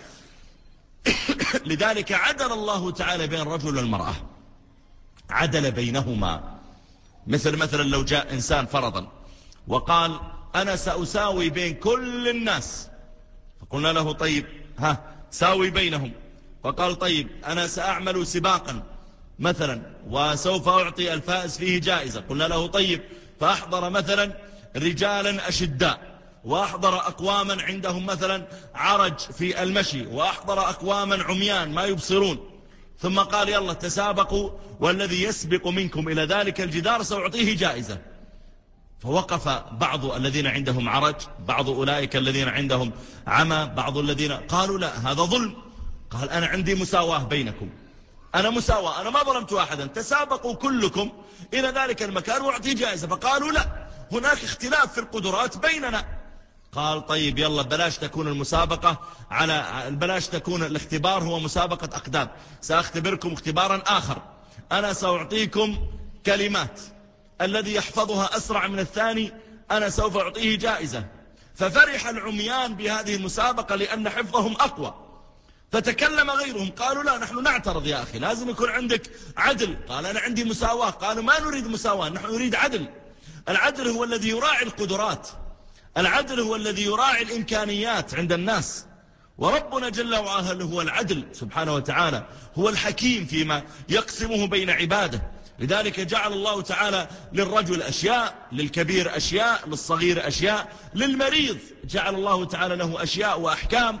لذلك عدل الله تعالى بين الرجل والمرأة، عدل بينهما. مثل مثلا لو جاء إنسان فرضا وقال أنا سأساوي بين كل الناس، فقلنا له طيب ها ساوي بينهم، وقال طيب أنا سأعمل سباقا مثلا وسوف أعطي الفائز فيه جائزة، قلنا له طيب فأحضر مثلا رجالا أشداء، وأحضر أقواما عندهم مثلا عرج في المشي، وأحضر أقواما عميان ما يبصرون، ثم قال يلا تسابقوا والذي يسبق منكم إلى ذلك الجدار سأعطيه جائزة. فوقف بعض الذين عندهم عرج، بعض أولئك الذين عندهم عمى، بعض الذين قالوا لا هذا ظلم. قال أنا عندي مساواة بينكم، أنا مساواة، أنا ما ظلمت أحدا، تسابقوا كلكم إلى ذلك المكان وأعطي جائزة. فقالوا لا هناك اختلاف في القدرات بيننا. قال طيب يلا بلاش تكون المسابقة على بلاش تكون الاختبار هو مسابقة أقدام، سأختبركم اختبارا آخر، أنا سأعطيكم كلمات، الذي يحفظها أسرع من الثاني أنا سوف أعطيه جائزة. ففرح العميان بهذه المسابقة لأن حفظهم أقوى، فتكلم غيرهم قالوا لا نحن نعترض يا أخي، لازم يكون عندك عدل. قال أنا عندي مساواة. قالوا ما نريد مساواة، نحن نريد عدل. العدل هو الذي يراعي القدرات، العدل هو الذي يراعي الإمكانيات عند الناس، وربنا جل وعلا هو العدل سبحانه وتعالى، هو الحكيم فيما يقسمه بين عباده. لذلك جعل الله تعالى للرجل أشياء، للكبير أشياء، للصغير أشياء، للمريض جعل الله تعالى له أشياء وأحكام،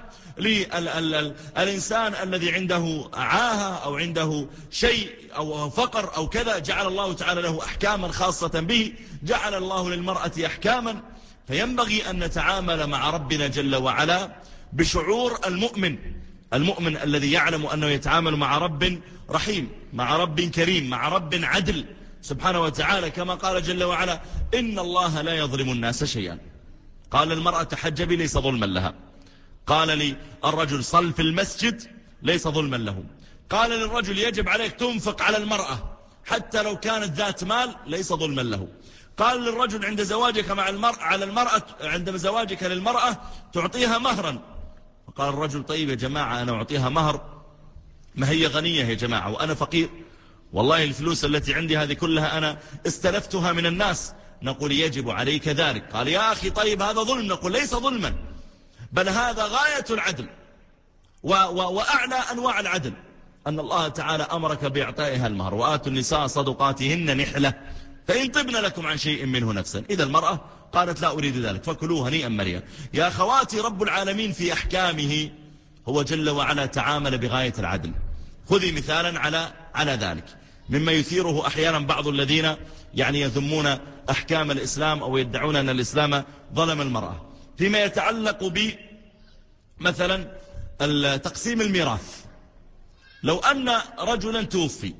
للإنسان الذي عنده عاهة أو عنده شيء أو فقر أو كذا جعل الله تعالى له أحكاما خاصة به، جعل الله للمرأة أحكاما. فينبغي أن نتعامل مع ربنا جل وعلا بشعور المؤمن، المؤمن الذي يعلم أنه يتعامل مع رب رحيم، مع رب كريم، مع رب عدل سبحانه وتعالى، كما قال جل وعلا إن الله لا يظلم الناس شيئا. قال المرأة تحجبي ليس ظلما لها، قال لي الرجل صل في المسجد ليس ظلما له، قال للرجل يجب عليك تنفق على المرأة حتى لو كانت ذات مال ليس ظلما له، قال للرجل عند زواجك مع المرأة على المرأة عند زواجك للمرأة تعطيها مهرا. فقال الرجل طيب يا جماعة أنا أعطيها مهر، ما هي غنية يا جماعة وأنا فقير، والله الفلوس التي عندي هذه كلها أنا استلفتها من الناس. نقول يجب عليك ذلك. قال يا أخي طيب هذا ظلم. نقول ليس ظلما، بل هذا غاية العدل و و وأعلى أنواع العدل، أن الله تعالى أمرك بإعطائها المهر، وآتوا النساء صدقاتهن نحلة فإن طبن لكم عن شيء منه نفسا. إذا المرأة قالت لا أريد ذلك فكلوه هنيئا مريا. يا أخواتي رب العالمين في أحكامه هو جل وعلا تعامل بغاية العدل. خذي مثالا على على ذلك مما يثيره أحيانا بعض الذين يعني يذمون أحكام الإسلام أو يدعون أن الإسلام ظلم المرأة فيما يتعلق ب مثلا تقسيم الميراث. لو أن رجلا توفي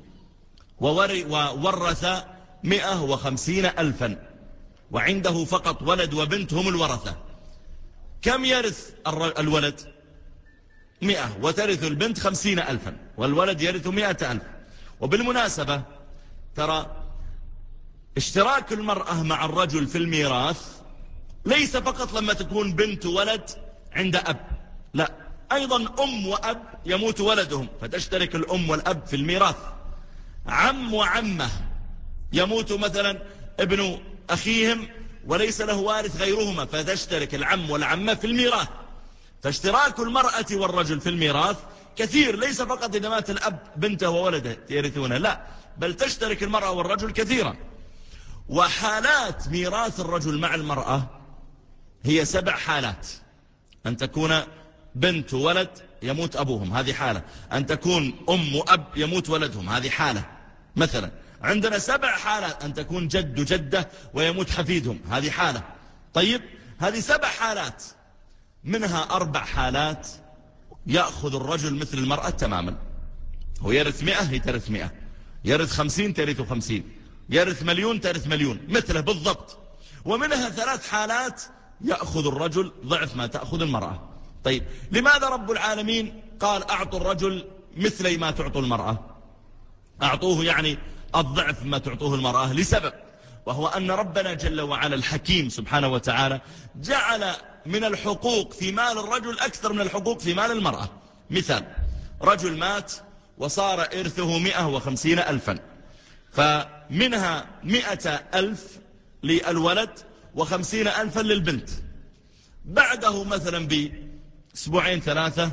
وورث مئة وخمسين ألفا وعنده فقط ولد وبنت هم الورثة، كم يرث الولد؟ مئة، وترث البنت خمسين ألفا، والولد يرث مئة ألف. وبالمناسبة ترى اشتراك المرأة مع الرجل في الميراث ليس فقط لما تكون بنت ولد عند أب، لا، أيضا أم وأب يموت ولدهم فتشترك الأم والأب في الميراث. عم وعمة يموت مثلا ابن أخيهم وليس له وارث غيرهما فتشترك العم والعمة في الميراث. فاشتراك المرأة والرجل في الميراث كثير، ليس فقط إذا مات الأب بنته وولده يرثونه، لا، بل تشترك المرأة والرجل كثيرا. وحالات ميراث الرجل مع المرأة هي سبع حالات: أن تكون بنت وولد يموت أبوهم، هذه حالة. أن تكون أم وأب يموت ولدهم، هذه حالة مثلا. عندنا سبع حالات: أن تكون جد وجدة ويموت حفيدهم، هذه حالة. طيب، هذه سبع حالات، منها أربع حالات يأخذ الرجل مثل المرأة تماما. هو يرث مئة هي ترث مئة، يرث خمسين ترث خمسين، يرث مليون ترث مليون، مثله بالضبط. ومنها ثلاث حالات يأخذ الرجل ضعف ما تأخذ المرأة. طيب، لماذا رب العالمين قال أعطوا الرجل مثل ما تعطوا المرأة؟ أعطوه يعني الضعف ما تعطوه المرأة لسبب، وهو أن ربنا جل وعلا الحكيم سبحانه وتعالى جعل من الحقوق في مال الرجل أكثر من الحقوق في مال المرأة. مثال: رجل مات وصار إرثه مئة وخمسين ألفا، فمنها مئة ألف للولد وخمسين ألفا للبنت. بعده مثلا بأسبوعين ثلاثة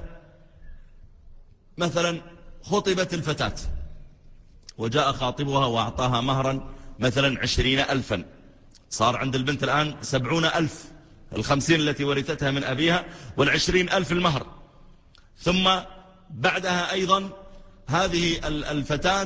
مثلا خطبت الفتاة وجاء خاطبها وأعطاها مهرا مثلا عشرين ألفا، صار عند البنت الآن سبعون ألف، الخمسين التي ورثتها من أبيها والعشرين ألف المهر. ثم بعدها أيضا هذه الفتاة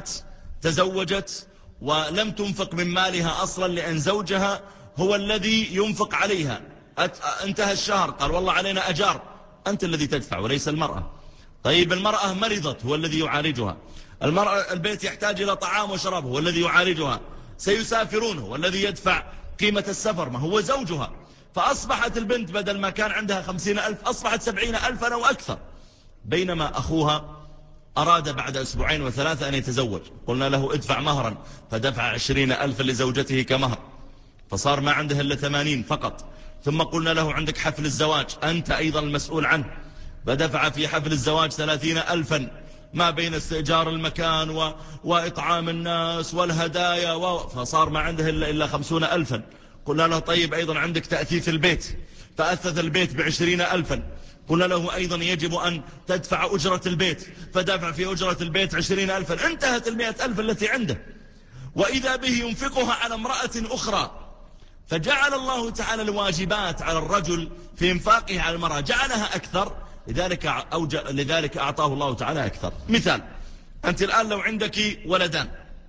تزوجت ولم تنفق من مالها أصلا، لأن زوجها هو الذي ينفق عليها. انتهى الشهر قال والله علينا أجار، أنت الذي تدفع وليس المرأة. طيب، المرأة مرضت هو الذي يعالجها، المرأة البيت يحتاج إلى طعام وشراب هو الذي يعالجها، سيسافرون هو الذي يدفع قيمة السفر، ما هو زوجها. فأصبحت البنت بدل ما كان عندها خمسين ألف أصبحت سبعين ألفا أو أكثر. بينما أخوها أراد بعد أسبوعين وثلاثة أن يتزوج، قلنا له ادفع مهرا، فدفع عشرين ألفا لزوجته كمهر، فصار ما عنده إلا ثمانين فقط. ثم قلنا له عندك حفل الزواج أنت أيضا المسؤول عنه، فدفع في حفل الزواج ثلاثين ألفا، ما بين استئجار المكان و... وإطعام الناس والهدايا و... فصار ما عنده إلا, إلا خمسون ألفا. قلنا له طيب أيضا عندك تأثيث البيت، فأثث البيت بعشرين ألفا. قلنا له أيضا يجب أن تدفع أجرة البيت، فدفع في أجرة البيت عشرين ألفا. انتهت المئة ألف التي عنده، وإذا به ينفقها على امرأة أخرى. فجعل الله تعالى الواجبات على الرجل في انفاقه على المرأة جعلها أكثر، لذلك, أوج... لذلك أعطاه الله تعالى أكثر. مثال: أنت الآن لو عندك ولدان،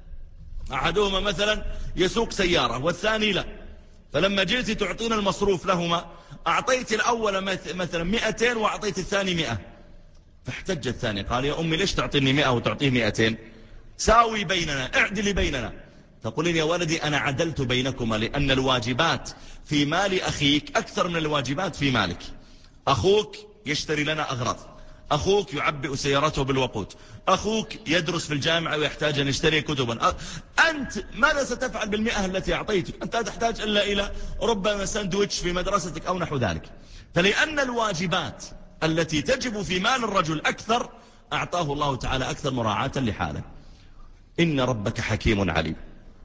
أحدهما مثلا يسوق سيارة والثاني لا، فلما جئت تعطينا المصروف لهما أعطيت الأول مثلا مئتين وأعطيت الثاني مئة، فاحتج الثاني قال يا أمي ليش تعطيني مئة وتعطيه مئتين؟ ساوي بيننا، اعدلي بيننا. تقولين يا ولدي أنا عدلت بينكما لأن الواجبات في مال أخيك أكثر من الواجبات في مالك. أخوك يشتري لنا أغراض، أخوك يعبئ سيارته بالوقود، أخوك يدرس في الجامعة ويحتاج أن يشتري كتبا. أنت ماذا ستفعل بالمئة التي أعطيتك؟ أنت تحتاج إلا إلى ربما ساندويتش في مدرستك أو نحو ذلك. فلأن الواجبات التي تجب في مال الرجل أكثر أعطاه الله تعالى أكثر مراعاة لحاله. إن ربك حكيم عليم،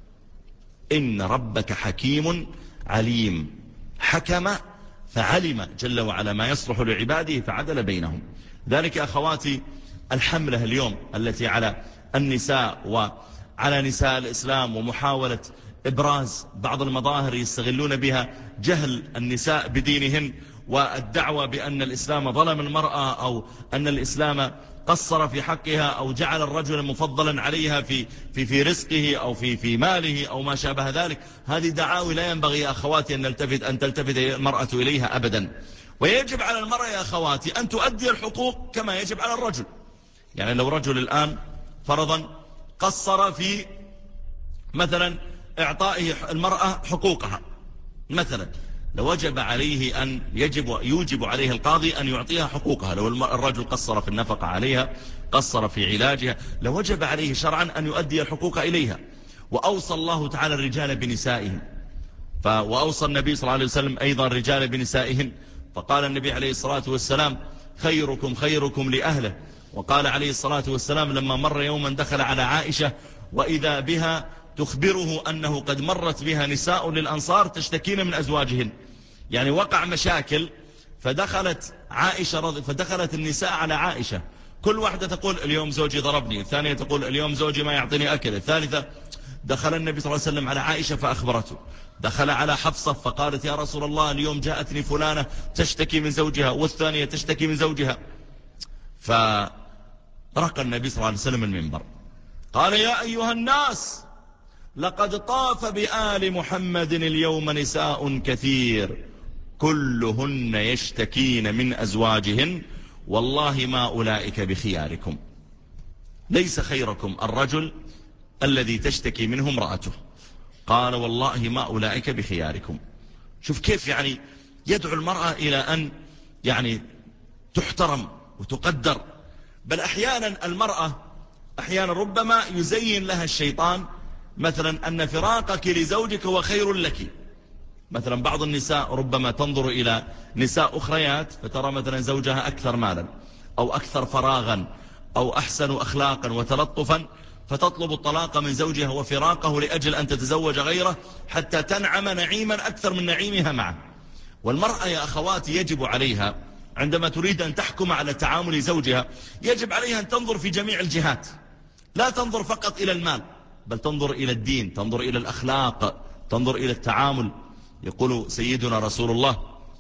إن ربك حكيم عليم، حكم فعلم جل وعلا ما يصلح لعباده فعدل بينهم. ذلك أخواتي الحملة اليوم التي على النساء وعلى نساء الإسلام ومحاولة إبراز بعض المظاهر يستغلون بها جهل النساء بدينهن والدعوة بأن الإسلام ظلم المرأة أو أن الإسلام قصر في حقها أو جعل الرجل مفضلا عليها في في في رزقه أو في في ماله أو ما شابه ذلك. هذه دعاوي لا ينبغي يا أخواتي أن نلتفت أن تلتفت المرأة إليها أبدا. ويجب على المرأة يا أخواتي أن تؤدي الحقوق كما يجب على الرجل. يعني لو رجل الآن فرضا قصر في مثلا إعطائه المرأة حقوقها مثلا، لوجب عليه أن يجب يوجب عليه القاضي أن يعطيها حقوقها. لو الرجل قصر في النفقة عليها، قصر في علاجها، لوجب عليه شرعا أن يؤدي الحقوق إليها. وأوصى الله تعالى الرجال بنسائهم، وأوصى النبي صلى الله عليه وسلم أيضا الرجال بنسائهم، فقال النبي عليه الصلاة والسلام خيركم خيركم لأهله. وقال عليه الصلاة والسلام لما مر يوما دخل على عائشة وإذا بها تخبره أنه قد مرت بها نساء للأنصار تشتكين من أزواجهن، يعني وقع مشاكل، فدخلت عائشة رضي فدخلت النساء على عائشة كل واحدة تقول اليوم زوجي ضربني، الثانية تقول اليوم زوجي ما يعطيني أكل، الثالثة دخل النبي صلى الله عليه وسلم على عائشة فأخبرته، دخل على حفصة فقالت يا رسول الله اليوم جاءتني فلانة تشتكي من زوجها، والثانية تشتكي من زوجها. فرقى النبي صلى الله عليه وسلم المنبر قال يا أيها الناس لقد طاف بآل محمد اليوم نساء كثير كلهن يشتكين من أزواجهن والله ما أولئك بخياركم، ليس خيركم الرجل الذي تشتكي منه امرأته. قال والله ما أولئك بخياركم. شوف كيف يعني يدعو المرأة إلى أن يعني تحترم وتقدر. بل أحيانا المرأة أحيانا ربما يزين لها الشيطان مثلا أن فراقك لزوجك هو خير لك. مثلا بعض النساء ربما تنظر إلى نساء أخريات فترى مثلا زوجها أكثر مالا أو أكثر فراغا أو أحسن أخلاقا وتلطفا، فتطلب الطلاق من زوجها وفراقه لأجل أن تتزوج غيره حتى تنعم نعيما أكثر من نعيمها معه. والمرأة يا أخواتي يجب عليها عندما تريد أن تحكم على تعامل زوجها يجب عليها أن تنظر في جميع الجهات، لا تنظر فقط إلى المال بل تنظر إلى الدين، تنظر إلى الأخلاق، تنظر إلى التعامل. يقول سيدنا رسول الله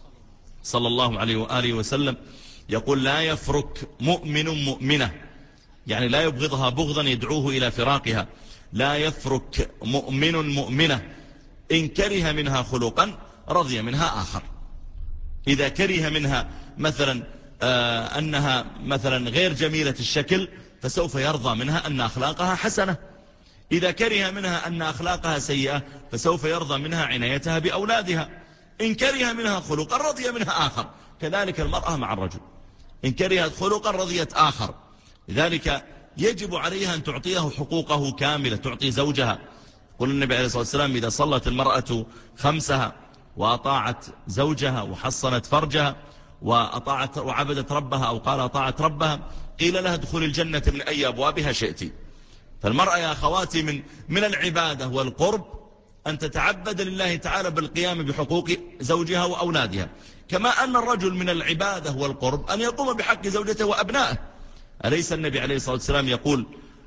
صلى الله عليه وآله وسلم يقول لا يفرك مؤمن مؤمنة، يعني لا يبغضها بغضا يدعوه إلى فراقها. لا يفرك مؤمن مؤمنة إن كره منها خلقا رضي منها آخر. إذا كره منها مثلا آه أنها مثلا غير جميلة الشكل فسوف يرضى منها أن أخلاقها حسنة. إذا كره منها أن أخلاقها سيئة فسوف يرضى منها عنايتها بأولادها. إن كره منها خلقا رضي منها آخر. كذلك المرأة مع الرجل إن كرهت خلقا رضيت آخر. لذلك يجب عليها أن تعطيه حقوقه كاملة، تعطي زوجها. قل النبي عليه الصلاة والسلام إذا صلت المرأة خمسها وأطاعت زوجها وحصنت فرجها وأطاعت وعبدت ربها أو قال أطاعت ربها قيل لها ادخل الجنة من أي أبوابها شئت. فالمرأة يا أخواتي من, من العبادة والقرب أن تتعبد لله تعالى بالقيام بحقوق زوجها وأولادها، كما أن الرجل من العبادة والقرب أن يقوم بحق زوجته وأبنائه. أليس النبي عليه الصلاة والسلام يقول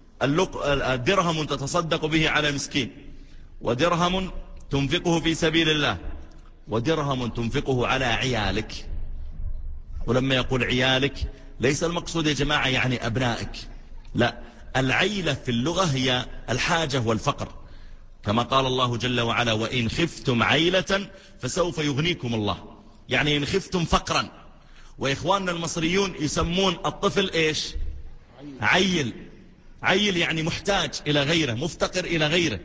الدرهم تتصدق به على مسكين، ودرهم تنفقه في سبيل الله، ودرهم تنفقه على عيالك. ولما يقول عيالك ليس المقصود يا جماعة يعني أبنائك، لا، العيلة في اللغة هي الحاجة والفقر، كما قال الله جل وعلا وإن خفتم عيلة فسوف يغنيكم الله. يعني إن خفتم فقرا. وإخواننا المصريون يسمون الطفل إيش؟ عيل. عيل يعني محتاج إلى غيره، مفتقر إلى غيره.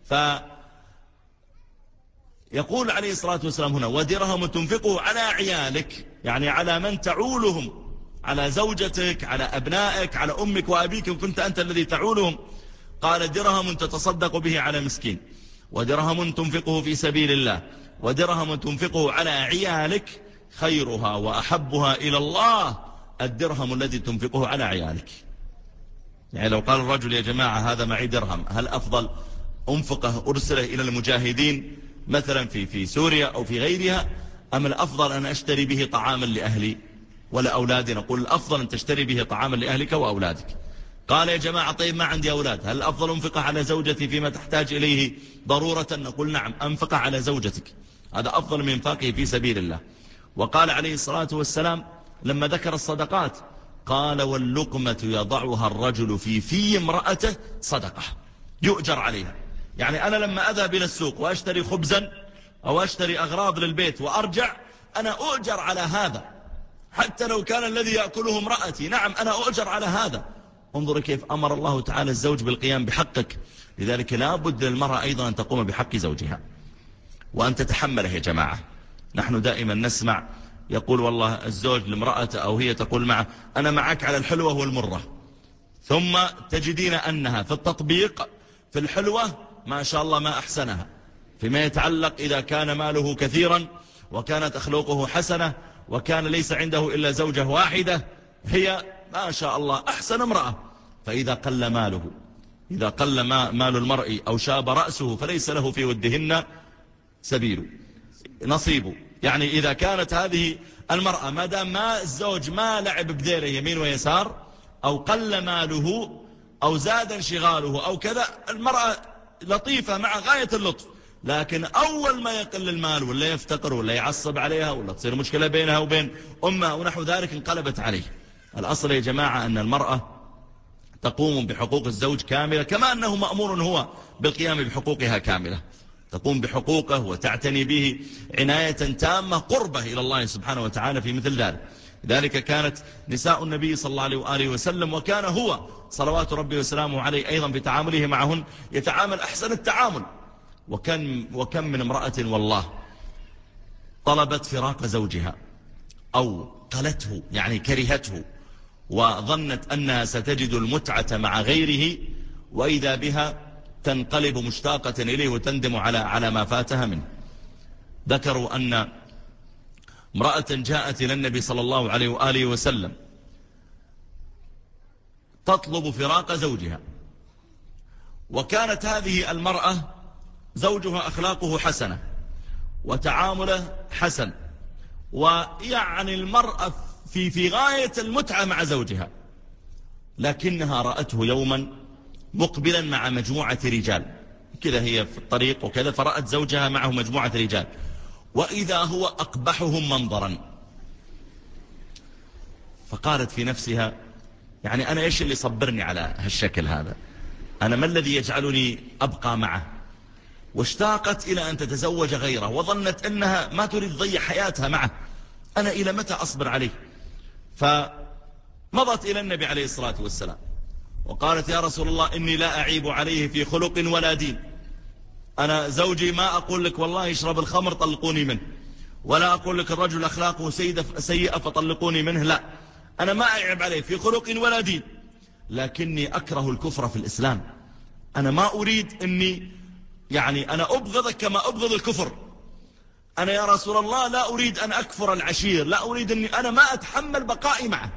فيقول عليه الصلاة والسلام هنا ودرهم تنفقه على عيالك، يعني على من تعولهم، على زوجتك، على أبنائك، على أمك وأبيك إن كنت أنت الذي تعولهم. قال درهم تتصدق به على مسكين، ودرهم تنفقه في سبيل الله، ودرهم تنفقه على عيالك خيرها وأحبها إلى الله الدرهم الذي تنفقه على عيالك. يعني لو قال الرجل يا جماعة هذا معي درهم، هل أفضل أنفقه أرسله إلى المجاهدين مثلا في في سوريا أو في غيرها، أم الأفضل أن أشتري به طعاما لأهلي ولا أولادي؟ نقول الأفضل أن تشتري به طعاما لأهلك وأولادك. قال يا جماعة طيب ما عندي أولاد، هل الأفضل أنفقه على زوجتي فيما تحتاج إليه ضرورة؟ نقول نعم، أنفقه على زوجتك، هذا أفضل من إنفاقه في سبيل الله. وقال عليه الصلاة والسلام لما ذكر الصدقات قال واللقمة يضعها الرجل في في امرأته صدقة يؤجر عليها. يعني أنا لما أذهب إلى السوق وأشتري خبزا أو أشتري أغراض للبيت وأرجع أنا أؤجر على هذا، حتى لو كان الذي يأكله امرأتي، نعم أنا أؤجر على هذا. انظر كيف أمر الله تعالى الزوج بالقيام بحقك. لذلك لا بد للمرأة أيضا أن تقوم بحق زوجها وأن تتحمله. يا جماعة نحن دائما نسمع يقول والله الزوج لامرأته أو هي تقول معه أنا معك على الحلوة والمرة، ثم تجدين أنها في التطبيق في الحلوة ما شاء الله ما أحسنها، فيما يتعلق إذا كان ماله كثيرا وكانت أخلاقه حسنة وكان ليس عنده إلا زوجة واحدة هي ما شاء الله أحسن امرأة. فإذا قل ماله، إذا قل مال المرء أو شاب رأسه فليس له في ودهن سبيل نصيبه. يعني إذا كانت هذه المرأة ما دام ما الزوج ما لعب بديره يمين ويسار أو قل ماله أو زاد انشغاله أو كذا، المرأة لطيفة مع غاية اللطف، لكن أول ما يقل المال ولا يفتقر ولا يعصب عليها ولا تصير مشكلة بينها وبين أمها ونحو ذلك انقلبت عليه. الأصل يا جماعة أن المرأة تقوم بحقوق الزوج كاملة، كما أنه مأمور هو بالقيام بحقوقها كاملة، تقوم بحقوقه وتعتني به عناية تامة قربة إلى الله سبحانه وتعالى في مثل ذلك. لذلك كانت نساء النبي صلى الله عليه وآله وسلم، وكان هو صلوات ربي وسلامه عليه أيضا في تعامله معهن يتعامل أحسن التعامل. وكم, وكم من امرأة والله طلبت فراق زوجها أو قلته، يعني كرهته، وظنت أنها ستجد المتعة مع غيره، وإذا بها تنقلب مشتاقة إليه وتندم على على ما فاتها منه. ذكروا أن امرأة جاءت إلى النبي صلى الله عليه وآله وسلم تطلب فراق زوجها، وكانت هذه المرأة زوجها أخلاقه حسنة وتعامله حسن، ويعني المرأة في في غاية المتعة مع زوجها، لكنها رأته يوما مقبلا مع مجموعة رجال كذا، هي في الطريق وكذا، فرأت زوجها معه مجموعة رجال، وإذا هو أقبحهم منظرا. فقالت في نفسها يعني أنا إيش اللي صبرني على هالشكل هذا؟ أنا ما الذي يجعلني أبقى معه؟ واشتاقت إلى أن تتزوج غيره، وظنت أنها ما تريد تضيع حياتها معه، أنا إلى متى أصبر عليه؟ فمضت إلى النبي عليه الصلاة والسلام وقالت يا رسول الله إني لا أعيب عليه في خلق ولا دين، أنا زوجي ما أقول لك والله يشرب الخمر طلقوني منه، ولا أقول لك الرجل أخلاقه سيئة فطلقوني منه، لا، أنا ما أعيب عليه في خلق ولا دين، لكني أكره الكفر في الإسلام. أنا ما أريد أني يعني أنا أبغضك كما أبغض الكفر، أنا يا رسول الله لا أريد أن أكفر العشير، لا أريد أني أنا ما أتحمل بقائي معه.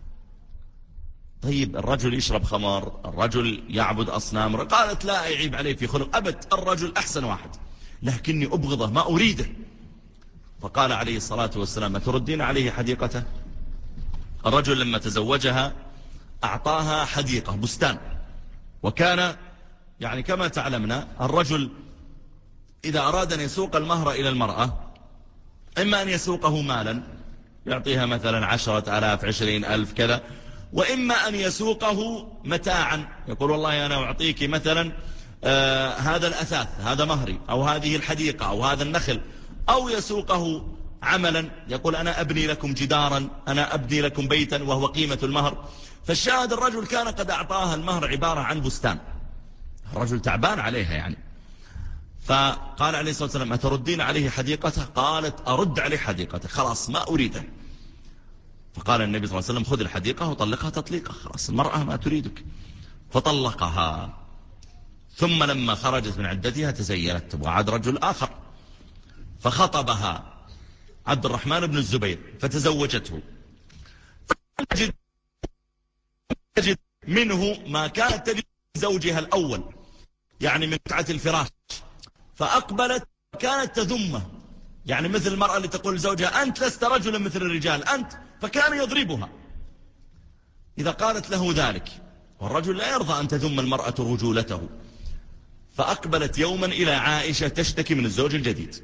طيب الرجل يشرب خمر، الرجل يعبد أصنام، قالت لا أعيب عليه في خلق أبد، الرجل أحسن واحد، لكني أبغضه ما أريده. فقال عليه الصلاة والسلام تردين عليه حديقته؟ الرجل لما تزوجها أعطاها حديقة بستان، وكان يعني كما تعلمنا الرجل إذا أراد أن يسوق المهر إلى المرأة إما أن يسوقه مالا يعطيها مثلا عشرة آلاف عشرين ألف كذا، وإما أن يسوقه متاعا، يقول والله أنا أعطيك مثلا آه هذا الأثاث هذا مهري، أو هذه الحديقة أو هذا النخل، أو يسوقه عملا يقول أنا أبني لكم جدارا، أنا أبني لكم بيتا، وهو قيمة المهر. فالشاهد الرجل كان قد أعطاها المهر عبارة عن بستان، الرجل تعبان عليها يعني. فقال عليه الصلاة والسلام أتردين عليه حديقته؟ قالت أرد عليه حديقته، خلاص ما أريده. فقال النبي صلى الله عليه وسلم خذ الحديقة وطلقها تطليقة، خلاص المرأة ما تريدك. فطلقها، ثم لما خرجت من عدتها تزينت وعاد رجل آخر، فخطبها عبد الرحمن بن الزبير فتزوجته، تجد منه ما كانت تجد زوجها الأول يعني من متعة الفراش، فأقبلت كانت تذمه، يعني مثل المرأة اللي تقول لزوجها أنت لست رجلا مثل الرجال أنت، فكان يضربها إذا قالت له ذلك، والرجل لا يرضى أن تذم المرأة رجولته. فأقبلت يوما إلى عائشة تشتكي من الزوج الجديد،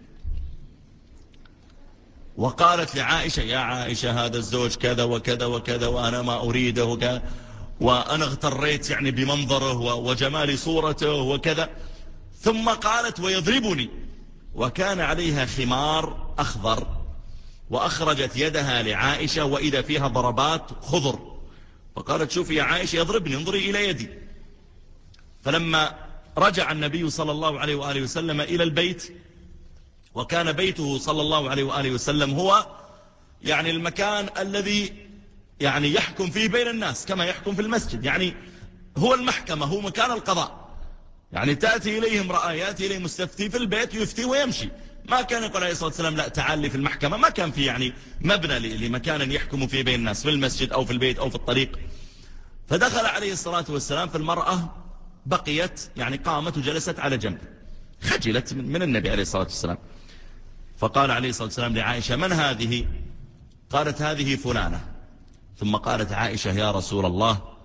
وقالت لعائشة يا عائشة هذا الزوج كذا وكذا وكذا وأنا ما أريده وكذا، وأنا اغتريت يعني بمنظره وجمال صورته وكذا. ثم قالت ويضربني، وكان عليها خمار أخضر، وأخرجت يدها لعائشة وإذا فيها ضربات خضر، فقالت شوفي يا عائشة يضربني انظري إلى يدي. فلما رجع النبي صلى الله عليه وآله وسلم إلى البيت، وكان بيته صلى الله عليه وآله وسلم هو يعني المكان الذي يعني يحكم فيه بين الناس كما يحكم في المسجد، يعني هو المحكمة، هو مكان القضاء، يعني تأتي إليه امرأة يأتي إليه مستفتي في البيت يفتي ويمشي، ما كان يقول عليه الصلاة والسلام لا تعال لي في المحكمة، ما كان في يعني مبنى لمكان يحكم فيه بين الناس في المسجد أو في البيت أو في الطريق. فدخل عليه الصلاة والسلام، في المرأة بقيت يعني قامت وجلست على جنب، خجلت من النبي عليه الصلاة والسلام. فقال عليه الصلاة والسلام لعائشة من هذه؟ قالت هذه فلانة. ثم قالت عائشة يا رسول الله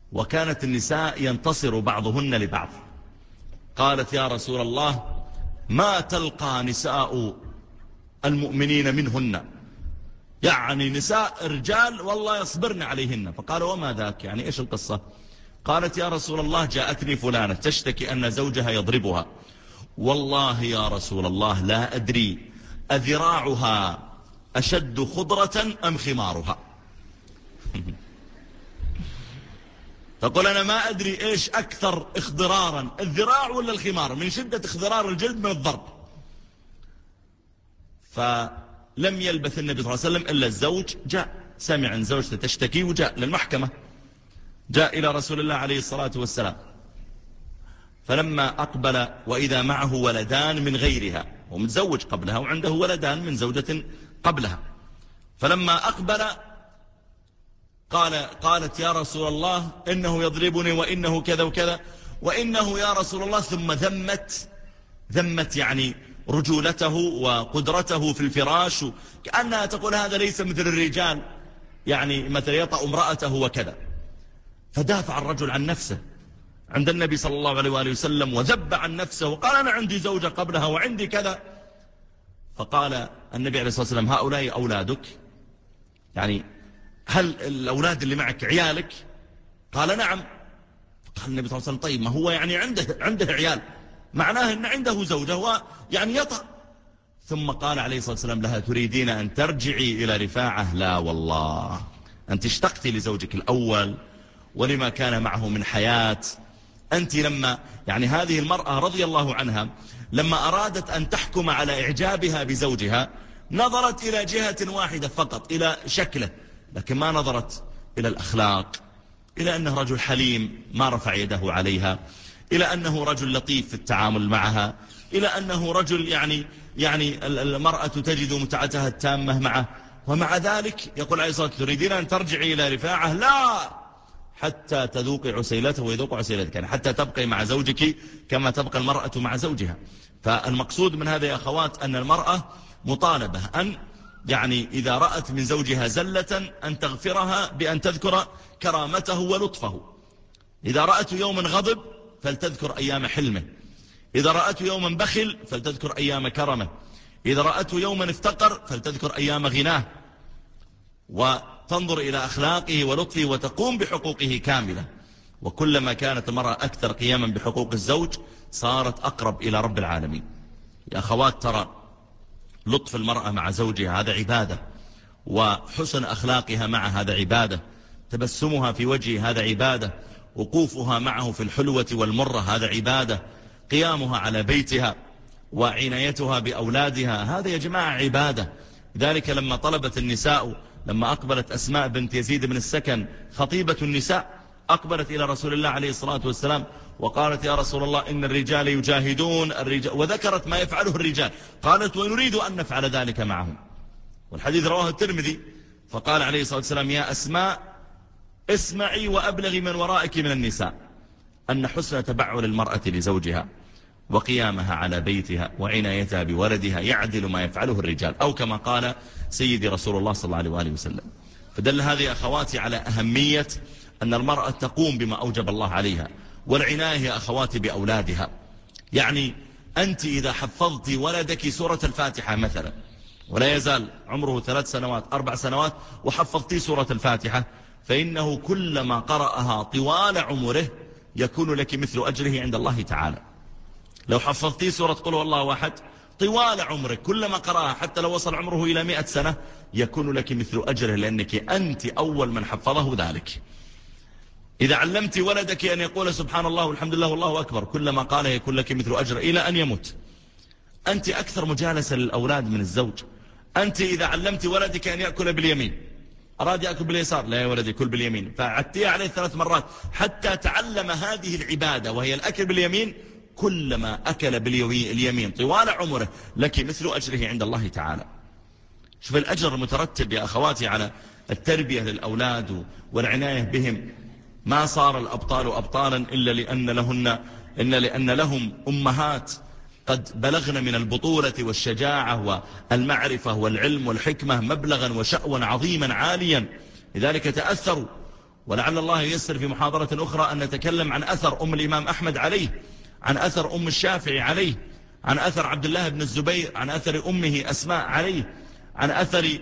وكانت النساء ينتصر بعضهن لبعض. قالت يا رسول الله ما تلقى نساء المؤمنين منهن، يعني نساء رجال والله يصبرن عليهن. فقال وما ذاك، يعني إيش القصة؟ قالت يا رسول الله جاءتني فلانة تشتكي أن زوجها يضربها، والله يا رسول الله لا أدري أذراعها أشد خضرة أم خمارها. تقول أنا ما أدري إيش أكثر اخضرارا، الذراع ولا الخمار، من شدة اخضرار الجلد من الضرب. فلم يلبث النبي صلى الله عليه وسلم إلا الزوج جاء، سمع عن زوجته تشتكي وجاء للمحكمة، جاء إلى رسول الله عليه الصلاة والسلام. فلما أقبل وإذا معه ولدان من غيرها، ومتزوج قبلها وعنده ولدان من زوجة قبلها. فلما أقبل قال قالت يا رسول الله إنه يضربني وإنه كذا وكذا وإنه يا رسول الله، ثم ذمت ذمت يعني رجولته وقدرته في الفراش، كأنها تقول هذا ليس مثل الرجال، يعني مثل يطأ امرأته وكذا. فدافع الرجل عن نفسه عند النبي صلى الله عليه وآله وسلم وذب عن نفسه وقال أنا عندي زوجة قبلها وعندي كذا. فقال النبي عليه الصلاة والسلام هؤلاء أولادك، يعني هل الأولاد اللي معك عيالك؟ قال نعم. قال النبي صلى الله عليه وسلم طيب ما هو يعني عنده عنده عيال، معناه أن عنده زوجة ويعني يطأ. ثم قال عليه الصلاة والسلام لها تريدين أن ترجعي إلى رفاعة؟ لا والله، أنت اشتقتي لزوجك الأول ولما كان معه من حياة. أنت لما يعني هذه المرأة رضي الله عنها لما أرادت أن تحكم على إعجابها بزوجها نظرت إلى جهة واحدة فقط، إلى شكله، لكن ما نظرت إلى الأخلاق، إلى أنه رجل حليم ما رفع يده عليها، إلى أنه رجل لطيف في التعامل معها، إلى أنه رجل يعني يعني المرأة تجد متعتها التامة معه. ومع ذلك يقول عليه الصلاة والسلام تريدين أن ترجعي إلى رفاعة؟ لا، حتى تذوقي عسيلته ويذوق عسيلتك، يعني حتى تبقي مع زوجك كما تبقى المرأة مع زوجها. فالمقصود من هذا يا أخوات أن المرأة مطالبة أن يعني إذا رأت من زوجها زلة أن تغفرها بأن تذكر كرامته ولطفه. إذا رأت يوما غضب فلتذكر أيام حلمه، إذا رأته يوما بخل فلتذكر أيام كرمه، إذا رأته يوما افتقر فلتذكر أيام غناه، وتنظر إلى أخلاقه ولطفه وتقوم بحقوقه كاملة. وكلما كانت المرأة أكثر قياما بحقوق الزوج صارت أقرب إلى رب العالمين. يا أخوات ترى لطف المرأة مع زوجها هذا عبادة، وحسن أخلاقها معه هذا عبادة، تبسمها في وجهه هذا عبادة، وقوفها معه في الحلوة والمرة هذا عبادة، قيامها على بيتها وعنايتها بأولادها هذا يا جماعة عبادة. ذلك لما طلبت النساء، لما أقبلت أسماء بنت يزيد بن السكن خطيبة النساء، أقبلت إلى رسول الله عليه الصلاة والسلام وقالت يا رسول الله إن الرجال يجاهدون الرجال، وذكرت ما يفعله الرجال، قالت ونريد أن نفعل ذلك معهم، والحديث رواه الترمذي. فقال عليه الصلاة والسلام يا أسماء اسمعي وأبلغي من ورائك من النساء أن حسن تبعل المرأة لزوجها وقيامها على بيتها وعنايتها بولدها يعدل ما يفعله الرجال، أو كما قال سيدي رسول الله صلى الله عليه وآله وسلم. فدل هذه أخواتي على أهمية أن المرأة تقوم بما أوجب الله عليها، والعناية يا أخواتي بأولادها. يعني أنت إذا حفظت ولدك سورة الفاتحة مثلا، ولا يزال عمره ثلاث سنوات أربع سنوات وحفظتي سورة الفاتحة، فإنه كلما قرأها طوال عمره يكون لك مثل أجره عند الله تعالى. لو حفظتي سورة قل هو الله أحد طوال عمرك كلما قرأها حتى لو وصل عمره إلى مئة سنة يكون لك مثل أجره، لأنك أنت أول من حفظه ذلك. إذا علمت ولدك أن يقول سبحان الله والحمد لله والله أكبر كلما قال يكون لك مثل أجره إلى أن يموت. أنت أكثر مجالسة للأولاد من الزوج. أنت إذا علمت ولدك أن يأكل باليمين أراد يأكل باليسار، لا يا ولدي كل باليمين، فعدتيه عليه ثلاث مرات حتى تعلم هذه العبادة وهي الأكل باليمين، كلما أكل باليمين طوال عمره لك مثل أجره عند الله تعالى. شوف الأجر المترتب يا أخواتي على التربية للأولاد والعناية بهم. ما صار الأبطال أبطالا إلا لأن لهن إن لأن لهم أمهات قد بلغن من البطولة والشجاعة والمعرفة والعلم والحكمة مبلغا وشأوا عظيما عاليا، لذلك تأثروا ولعل الله ييسر في محاضرة أخرى أن نتكلم عن أثر أم الإمام أحمد عليه، عن أثر أم الشافعي عليه، عن أثر عبد الله بن الزبير، عن أثر أمه أسماء عليه، عن أثر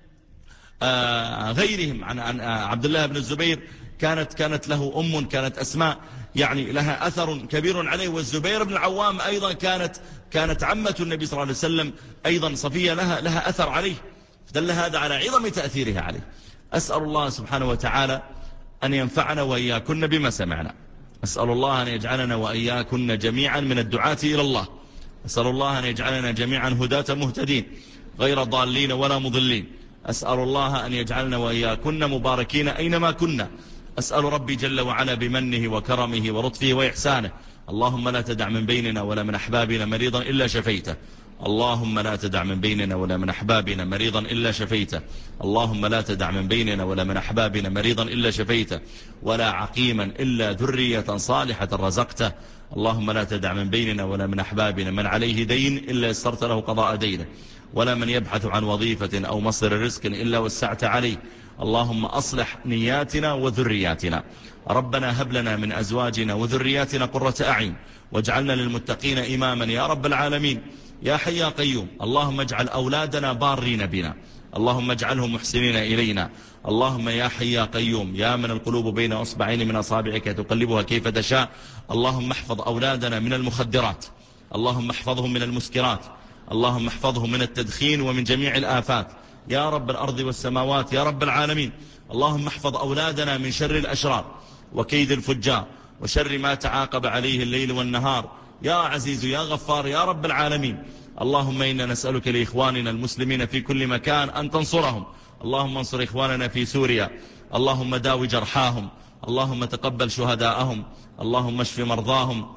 آه غيرهم، عن, عن آه عبد الله بن الزبير كانت كانت له أم كانت أسماء يعني لها أثر كبير عليه، والزبير بن العوام أيضا كانت كانت عمة النبي صلى الله عليه وسلم أيضا صفية لها لها أثر عليه، فدل هذا على عظم تأثيرها عليه. أسأل الله سبحانه وتعالى أن ينفعنا وإياكن بما سمعنا. أسأل الله أن يجعلنا وإياكن جميعا من الدعاة إلى الله. أسأل الله أن يجعلنا جميعا هداة مهتدين غير ضالين ولا مضلين. أسأل الله أن يجعلنا وإياكن مباركين أينما كنا. أسأل ربي جل وعلا بمنه وكرمه ولطفه وإحسانه اللهم لا تدع من بيننا ولا من أحبابنا مريضا إلا شفيته. اللهم لا تدع من بيننا ولا من أحبابنا مريضا إلا شفيته. اللهم لا تدع من بيننا ولا من أحبابنا مريضا إلا شفيته، ولا عقيما إلا ذرية صالحة رزقته. اللهم لا تدع من بيننا ولا من أحبابنا من عليه دين إلا يسرت له قضاء دينه، ولا من يبحث عن وظيفة أو مصدر رزق إلا وسعت عليه. اللهم أصلح نياتنا وذرياتنا. ربنا هب لنا من أزواجنا وذرياتنا قرة أعين واجعلنا للمتقين إماما يا رب العالمين يا حي يا قيوم. اللهم اجعل أولادنا بارين بنا، اللهم اجعلهم محسنين إلينا. اللهم يا حي يا قيوم يا من القلوب بين أصبعين من أصابعك تقلبها كيف تشاء، اللهم احفظ أولادنا من المخدرات، اللهم احفظهم من المسكرات، اللهم احفظهم من التدخين ومن جميع الآفات يا رب الأرض والسماوات يا رب العالمين. اللهم احفظ أولادنا من شر الأشرار وكيد الفجار وشر ما تعاقب عليه الليل والنهار يا عزيز يا غفار يا رب العالمين. اللهم إنا نسألك لإخواننا المسلمين في كل مكان أن تنصرهم. اللهم انصر إخواننا في سوريا، اللهم داو جرحاهم، اللهم تقبل شهداءهم، اللهم اشف مرضاهم،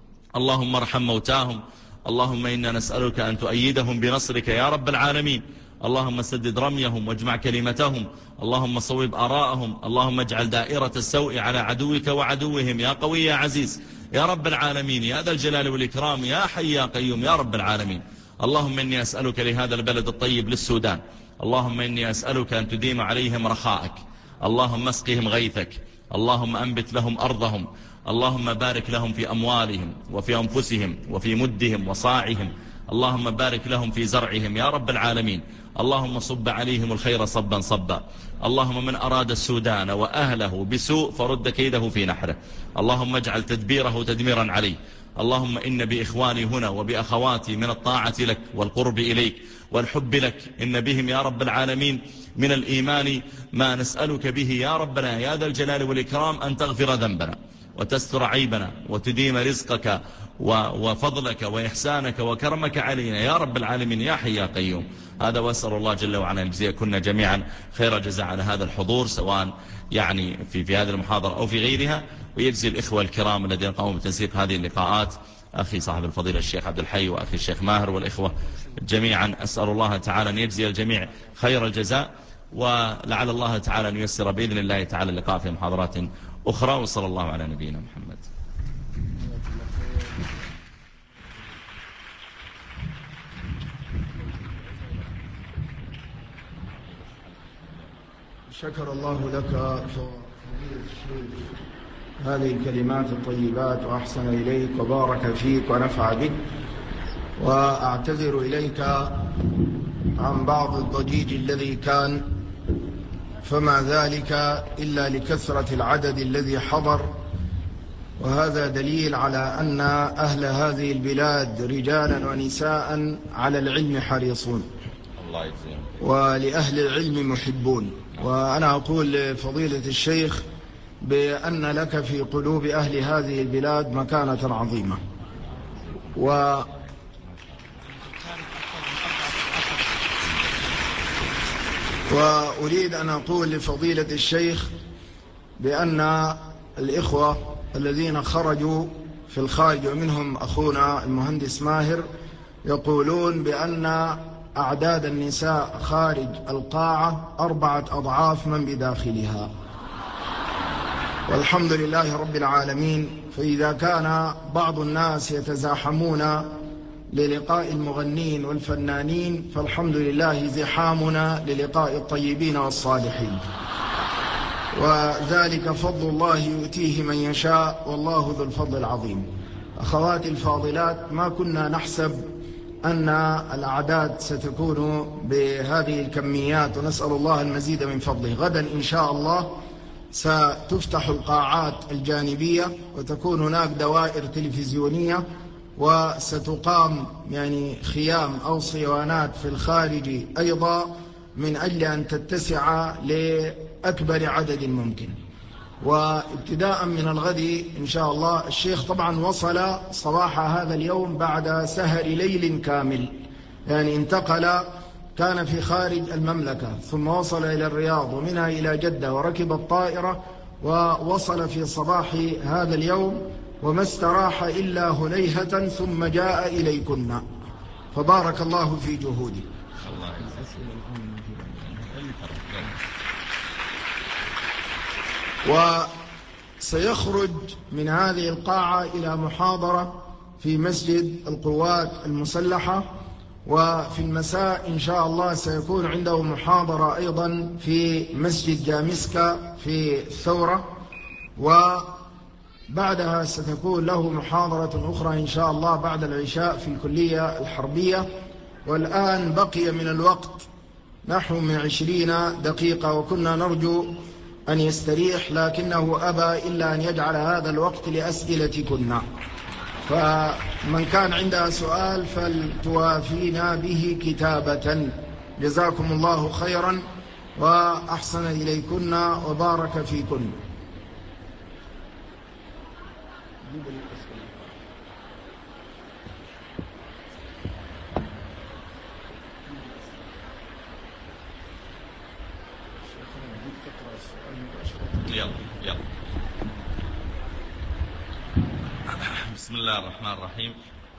اللهم ارحم موتاهم. اللهم إنا نسألك أن تؤيدهم بنصرك يا رب العالمين. اللهم سدد رميهم واجمع كلمتهم، اللهم صوب آراءهم، اللهم اجعل دائرة السوء على عدوك وعدوهم يا قوي يا عزيز يا رب العالمين يا ذا الجلال والإكرام يا حي يا قيوم يا رب العالمين. اللهم إني أسألك لهذا البلد الطيب للسودان، اللهم إني أسألك أن تديم عليهم رخاءك، اللهم اسقهم غيثك، اللهم أنبت لهم أرضهم، اللهم بارك لهم في أموالهم وفي أنفسهم وفي مدهم وصاعهم، اللهم بارك لهم في زرعهم يا رب العالمين. اللهم صب عليهم الخير صبا صبا. اللهم من أراد السودان وأهله بسوء فرد كيده في نحره، اللهم اجعل تدبيره تدميرا عليه. اللهم إن بإخواني هنا وبأخواتي من الطاعة لك والقرب إليك والحب لك إن بهم يا رب العالمين من الإيمان ما نسألك به يا ربنا يا ذا الجلال والإكرام أن تغفر ذنبنا وتستر عيبنا وتديم رزقك وفضلك وإحسانك وكرمك علينا يا رب العالمين يا حي يا قيوم. هذا وأسأل الله جل وعلا أن يجزيكن جميعا خير جزاء على هذا الحضور سواء يعني في في هذه المحاضرة أو في غيرها، ويجزي الإخوة الكرام الذين قاموا بتنسيق هذه اللقاءات، أخي صاحب الفضيلة الشيخ عبد الحي وأخي الشيخ ماهر والإخوة جميعا. أسأل الله تعالى أن يجزي الجميع خير الجزاء، ولعل الله تعالى أن ييسر بإذن الله تعالى اللقاء في محاضرات أخرى. وصلى الله على نبينا محمد. شكر الله لك فضيلة الشيخ هذه الكلمات الطيبات وأحسن إليك وبارك فيك ونفع بك، وأعتذر إليك عن بعض الضجيج الذي كان، فما ذلك إلا لكثرة العدد الذي حضر، وهذا دليل على أن أهل هذه البلاد رجالا ونساء على العلم حريصون ولأهل العلم محبون. وأنا أقول لفضيلة الشيخ بأن لك في قلوب أهل هذه البلاد مكانة عظيمة، و وأريد أن أقول لفضيلة الشيخ بأن الإخوة الذين خرجوا في الخارج ومنهم أخونا المهندس ماهر يقولون بأن أعداد النساء خارج القاعة أربعة أضعاف من بداخلها، والحمد لله رب العالمين. فإذا كان بعض الناس يتزاحمون للقاء المغنين والفنانين، فالحمد لله زحامنا للقاء الطيبين والصالحين. وذلك فضل الله يؤتيه من يشاء والله ذو الفضل العظيم. أخواتي الفاضلات، ما كنا نحسب أن الأعداد ستكون بهذه الكميات، ونسأل الله المزيد من فضله. غدا إن شاء الله ستفتح القاعات الجانبية وتكون هناك دوائر تلفزيونية، وستقام يعني خيام أو صيوانات في الخارج أيضا من أجل أن تتسع لأكبر عدد ممكن. وابتداء من الغد إن شاء الله، الشيخ طبعا وصل صباح هذا اليوم بعد سهر ليل كامل، يعني انتقل، كان في خارج المملكة ثم وصل إلى الرياض ومنها إلى جدة وركب الطائرة ووصل في صباح هذا اليوم، وما استراح إلا هنيهة ثم جاء إليكن، فبارك الله في جهوده. وسيخرج من هذه القاعة إلى محاضرة في مسجد القوات المسلحة، وفي المساء إن شاء الله سيكون عنده محاضرة أيضا في مسجد جامسكا في الثورة، وبعدها ستكون له محاضرة أخرى إن شاء الله بعد العشاء في الكلية الحربية. والآن بقي من الوقت نحو من عشرين دقيقة، وكنا نرجو أن يستريح لكنه أبى إلا أن يجعل هذا الوقت لأسئلتكن، فمن كان عندها سؤال فلتوافينا به كتابة. جزاكم الله خيرا وأحسن إليكن وبارك فيكن. يلا يلا. بسم الله الرحمن الرحيم.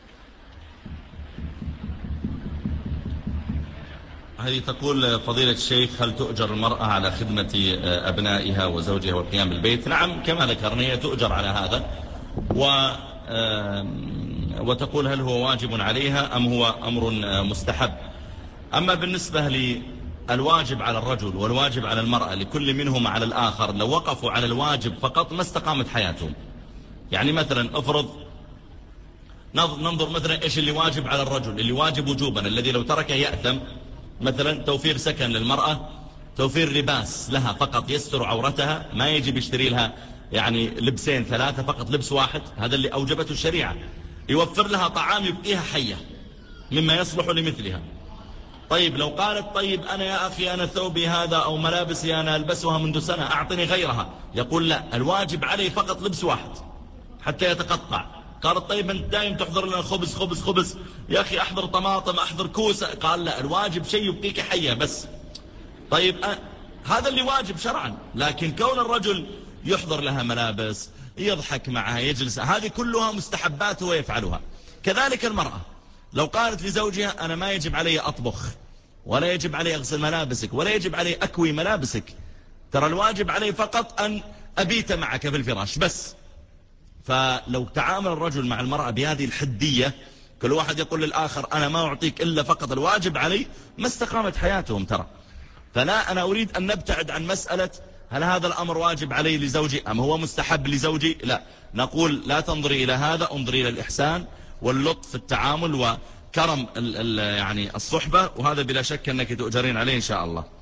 هذه تقول: فضيلة الشيخ، هل تؤجر المرأة على خدمة أبنائها وزوجها والقيام بالبيت؟ نعم، كما ذكرنا هي تؤجر على هذا. و وتقول: هل هو واجب عليها أم هو أمر مستحب؟ أما بالنسبة للواجب على الرجل والواجب على المرأة، لكل منهما على الآخر، لو وقفوا على الواجب فقط ما استقامت حياتهم. يعني مثلا افرض ننظر مثلا إيش اللي واجب على الرجل، اللي واجب وجوبا الذي لو تركه يأثم، مثلا توفير سكن للمرأة، توفير لباس لها فقط يستر عورتها، ما يجب يشتري لها يعني لبسين ثلاثة، فقط لبس واحد، هذا اللي أوجبته الشريعة. يوفر لها طعام يبقيها حية مما يصلح لمثلها. طيب لو قالت: طيب أنا يا أخي أنا ثوبي هذا أو ملابسي أنا ألبسها منذ سنة، أعطني غيرها، يقول: لا، الواجب علي فقط لبس واحد حتى يتقطع. قالت: طيب أنت دائم تحضر لنا خبز خبز خبز، يا أخي أحضر طماطم أحضر كوسة، قال: لا، الواجب شيء يبقيك حية بس. طيب أه هذا اللي واجب شرعا، لكن كون الرجل يحضر لها ملابس، يضحك معها، يجلس، هذه كلها مستحبات هو يفعلها. كذلك المرأة لو قالت لزوجها: أنا ما يجب علي أطبخ، ولا يجب علي أغسل ملابسك، ولا يجب علي أكوي ملابسك، ترى الواجب علي فقط أن أبيت معك في الفراش بس. فلو تعامل الرجل مع المرأة بهذه الحدية، كل واحد يقول للآخر: أنا ما أعطيك إلا فقط الواجب علي، ما استقامت حياتهم ترى. فلا، أنا أريد أن نبتعد عن مسألة هل هذا الأمر واجب علي لزوجي أم هو مستحب لزوجي. لا، نقول: لا تنظري إلى هذا، انظري إلى الإحسان واللطف في التعامل وكرم ال ال يعني الصحبة، وهذا بلا شك أنك تؤجرين عليه إن شاء الله.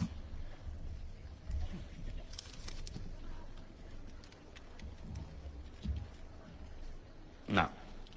نعم،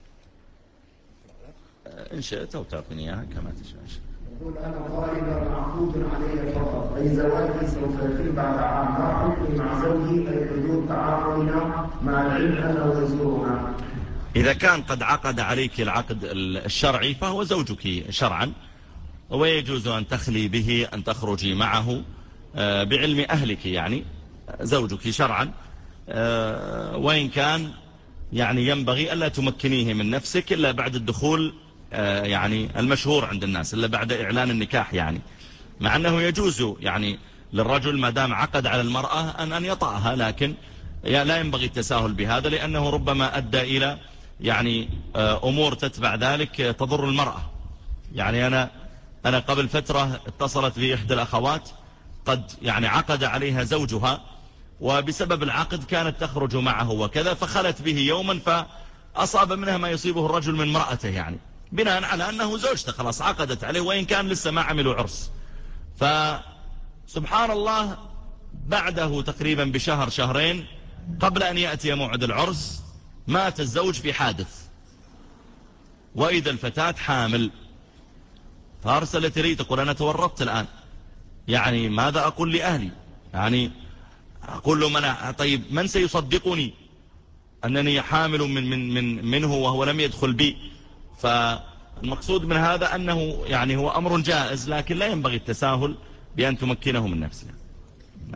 إن شئت أو تعطيني إياها كما تشاء. يقول: أنا طالب معقود علي فقط، أي زواجي سوف يتم بعد عام، ما حكمي مع زوجي أي حدود تعاملنا مع العلم أنه يزورنا؟ إذا كان قد عقد عليك العقد الشرعي فهو زوجك شرعا، ويجوز أن تخلي به، أن تخرجي معه بعلم أهلك، يعني زوجك شرعا. وإن كان يعني ينبغي ألا تمكنيه من نفسك إلا بعد الدخول، يعني المشهور عند الناس، إلا بعد إعلان النكاح، يعني مع أنه يجوز يعني للرجل ما دام عقد على المرأة أن أن يطأها، لكن لا ينبغي التساهل بهذا، لأنه ربما أدى إلى يعني أمور تتبع ذلك تضر المرأة. يعني أنا أنا قبل فترة اتصلت بي إحدى الأخوات قد يعني عقد عليها زوجها وبسبب العقد كانت تخرج معه وكذا، فخلت به يوما فأصاب منها ما يصيبه الرجل من امرأته، يعني بناء على أنه زوجته خلاص عقدت عليه وإن كان لسه ما عملوا عرس. فسبحان الله بعده تقريبا بشهر شهرين قبل أن يأتي موعد العرس مات الزوج في حادث، وإذا الفتاة حامل، فأرسلت لي تقول أنا تورطت الآن، يعني ماذا أقول لأهلي؟ يعني أقول لهم أنا طيب من سيصدقني أنني حامل من من من منه وهو لم يدخل بي؟ فالمقصود من هذا أنه يعني هو أمر جائز، لكن لا ينبغي التساهل بأن تمكنه من نفسه. نعم.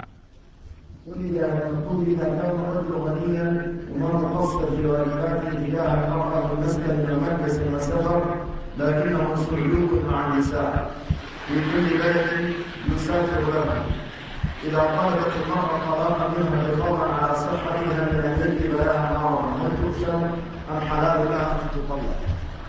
يقول إذا كان الرجل غنيا وما قصد في واجباته تجاه المرأة في مسكن من المكس والسفر، لكنه صعلوك مع النساء من كل بلد يسافر له، إذا طلبت المرأة طلاقا منها حفاظا على صحتها من أن يجب لها مرضا، هل تكسر أم حلال لها أن تطلق؟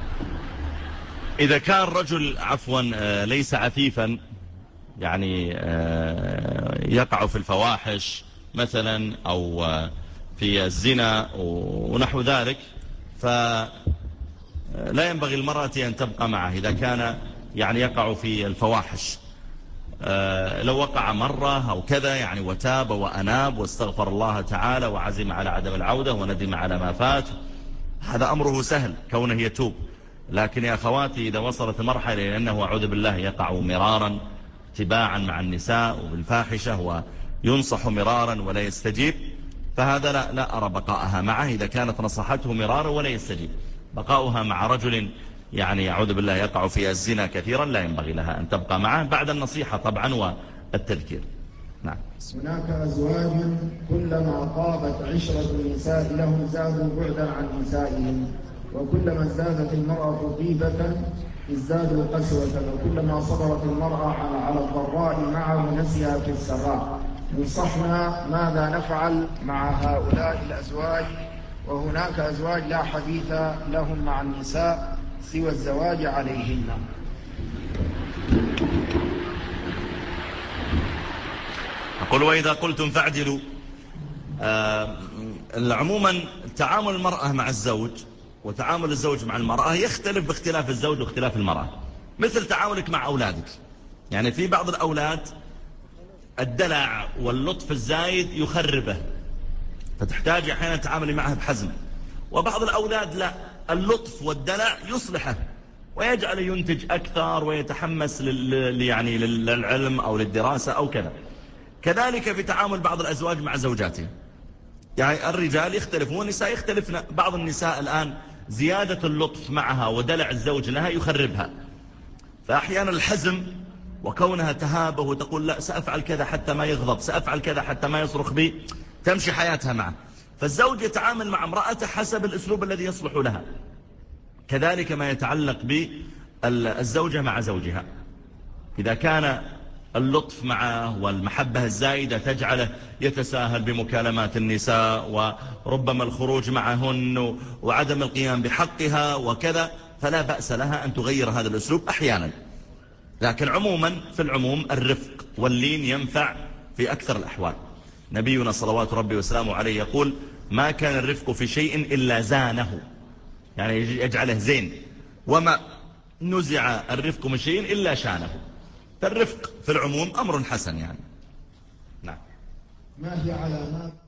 إذا كان رجل عفوا ليس عفيفا، يعني يقع في الفواحش مثلا أو في الزنا ونحو ذلك، فلا ينبغي المرأة أن تبقى معه إذا كان يعني يقع في الفواحش. لو وقع مرة أو كذا يعني وتاب وأناب واستغفر الله تعالى وعزم على عدم العودة وندم على ما فات، هذا أمره سهل كونه يتوب. لكن يا أخواتي إذا وصلت المرحلة لأنه أعوذ بالله يقع مرارا تباعا مع النساء وبالفاحشة وينصح مرارا ولا يستجيب، فهذا لا, لا أرى بقاءها معه. إذا كانت نصحته مرارا ولا يستجيب، بقاؤها مع رجل يعني أعوذ بالله يقع في الزنا كثيرا لا ينبغي لها أن تبقى معه بعد النصيحة طبعا والتذكير. نعم. هناك أزواج كلما طابت عشرة النساء لهم زادوا بعدا عن نسائهم، وكلما ازدادت المرأة طيبة ازدادوا قسوة، وكلما صبرت المرأة على الضراء معه نسيها في السراء. نصحنا ماذا نفعل مع هؤلاء الأزواج، وهناك أزواج لا حديث لهم مع النساء سوى الزواج عليهن. أقول وإذا قلتم فاعدلوا. آه عموما تعامل المرأة مع الزوج وتعامل الزوج مع المرأة يختلف باختلاف الزوج واختلاف المرأة، مثل تعاملك مع أولادك. يعني في بعض الأولاد الدلع واللطف الزايد يخربه، فتحتاج أحيانا تعاملي معها بحزم، وبعض الأولاد لا، اللطف والدلع يصلحه ويجعل ينتج أكثر ويتحمس لل يعني للعلم أو للدراسة أو كذا. كذلك في تعامل بعض الأزواج مع زوجاتهم، يعني الرجال يختلفون والنساء يختلفن. بعض النساء الآن زيادة اللطف معها ودلع الزوج لها يخربها، فأحيانا الحزم وكونها تهابه وتقول لا سأفعل كذا حتى ما يغضب، سأفعل كذا حتى ما يصرخ بي، تمشي حياتها معه. فالزوج يتعامل مع امرأته حسب الأسلوب الذي يصلح لها، كذلك ما يتعلق بالزوجة مع زوجها. إذا كان اللطف معه والمحبة الزايدة تجعله يتساهل بمكالمات النساء وربما الخروج معهن وعدم القيام بحقها وكذا، فلا بأس لها أن تغير هذا الأسلوب أحيانا. لكن عموما في العموم الرفق واللين ينفع في أكثر الأحوال. نبينا صلوات ربي وسلامه عليه يقول ما كان الرفق في شيء إلا زانه، يعني يجعله زين، وما نزع الرفق من شيء إلا شانه. فالرفق في العموم أمر حسن يعني. نعم. ما هي علامات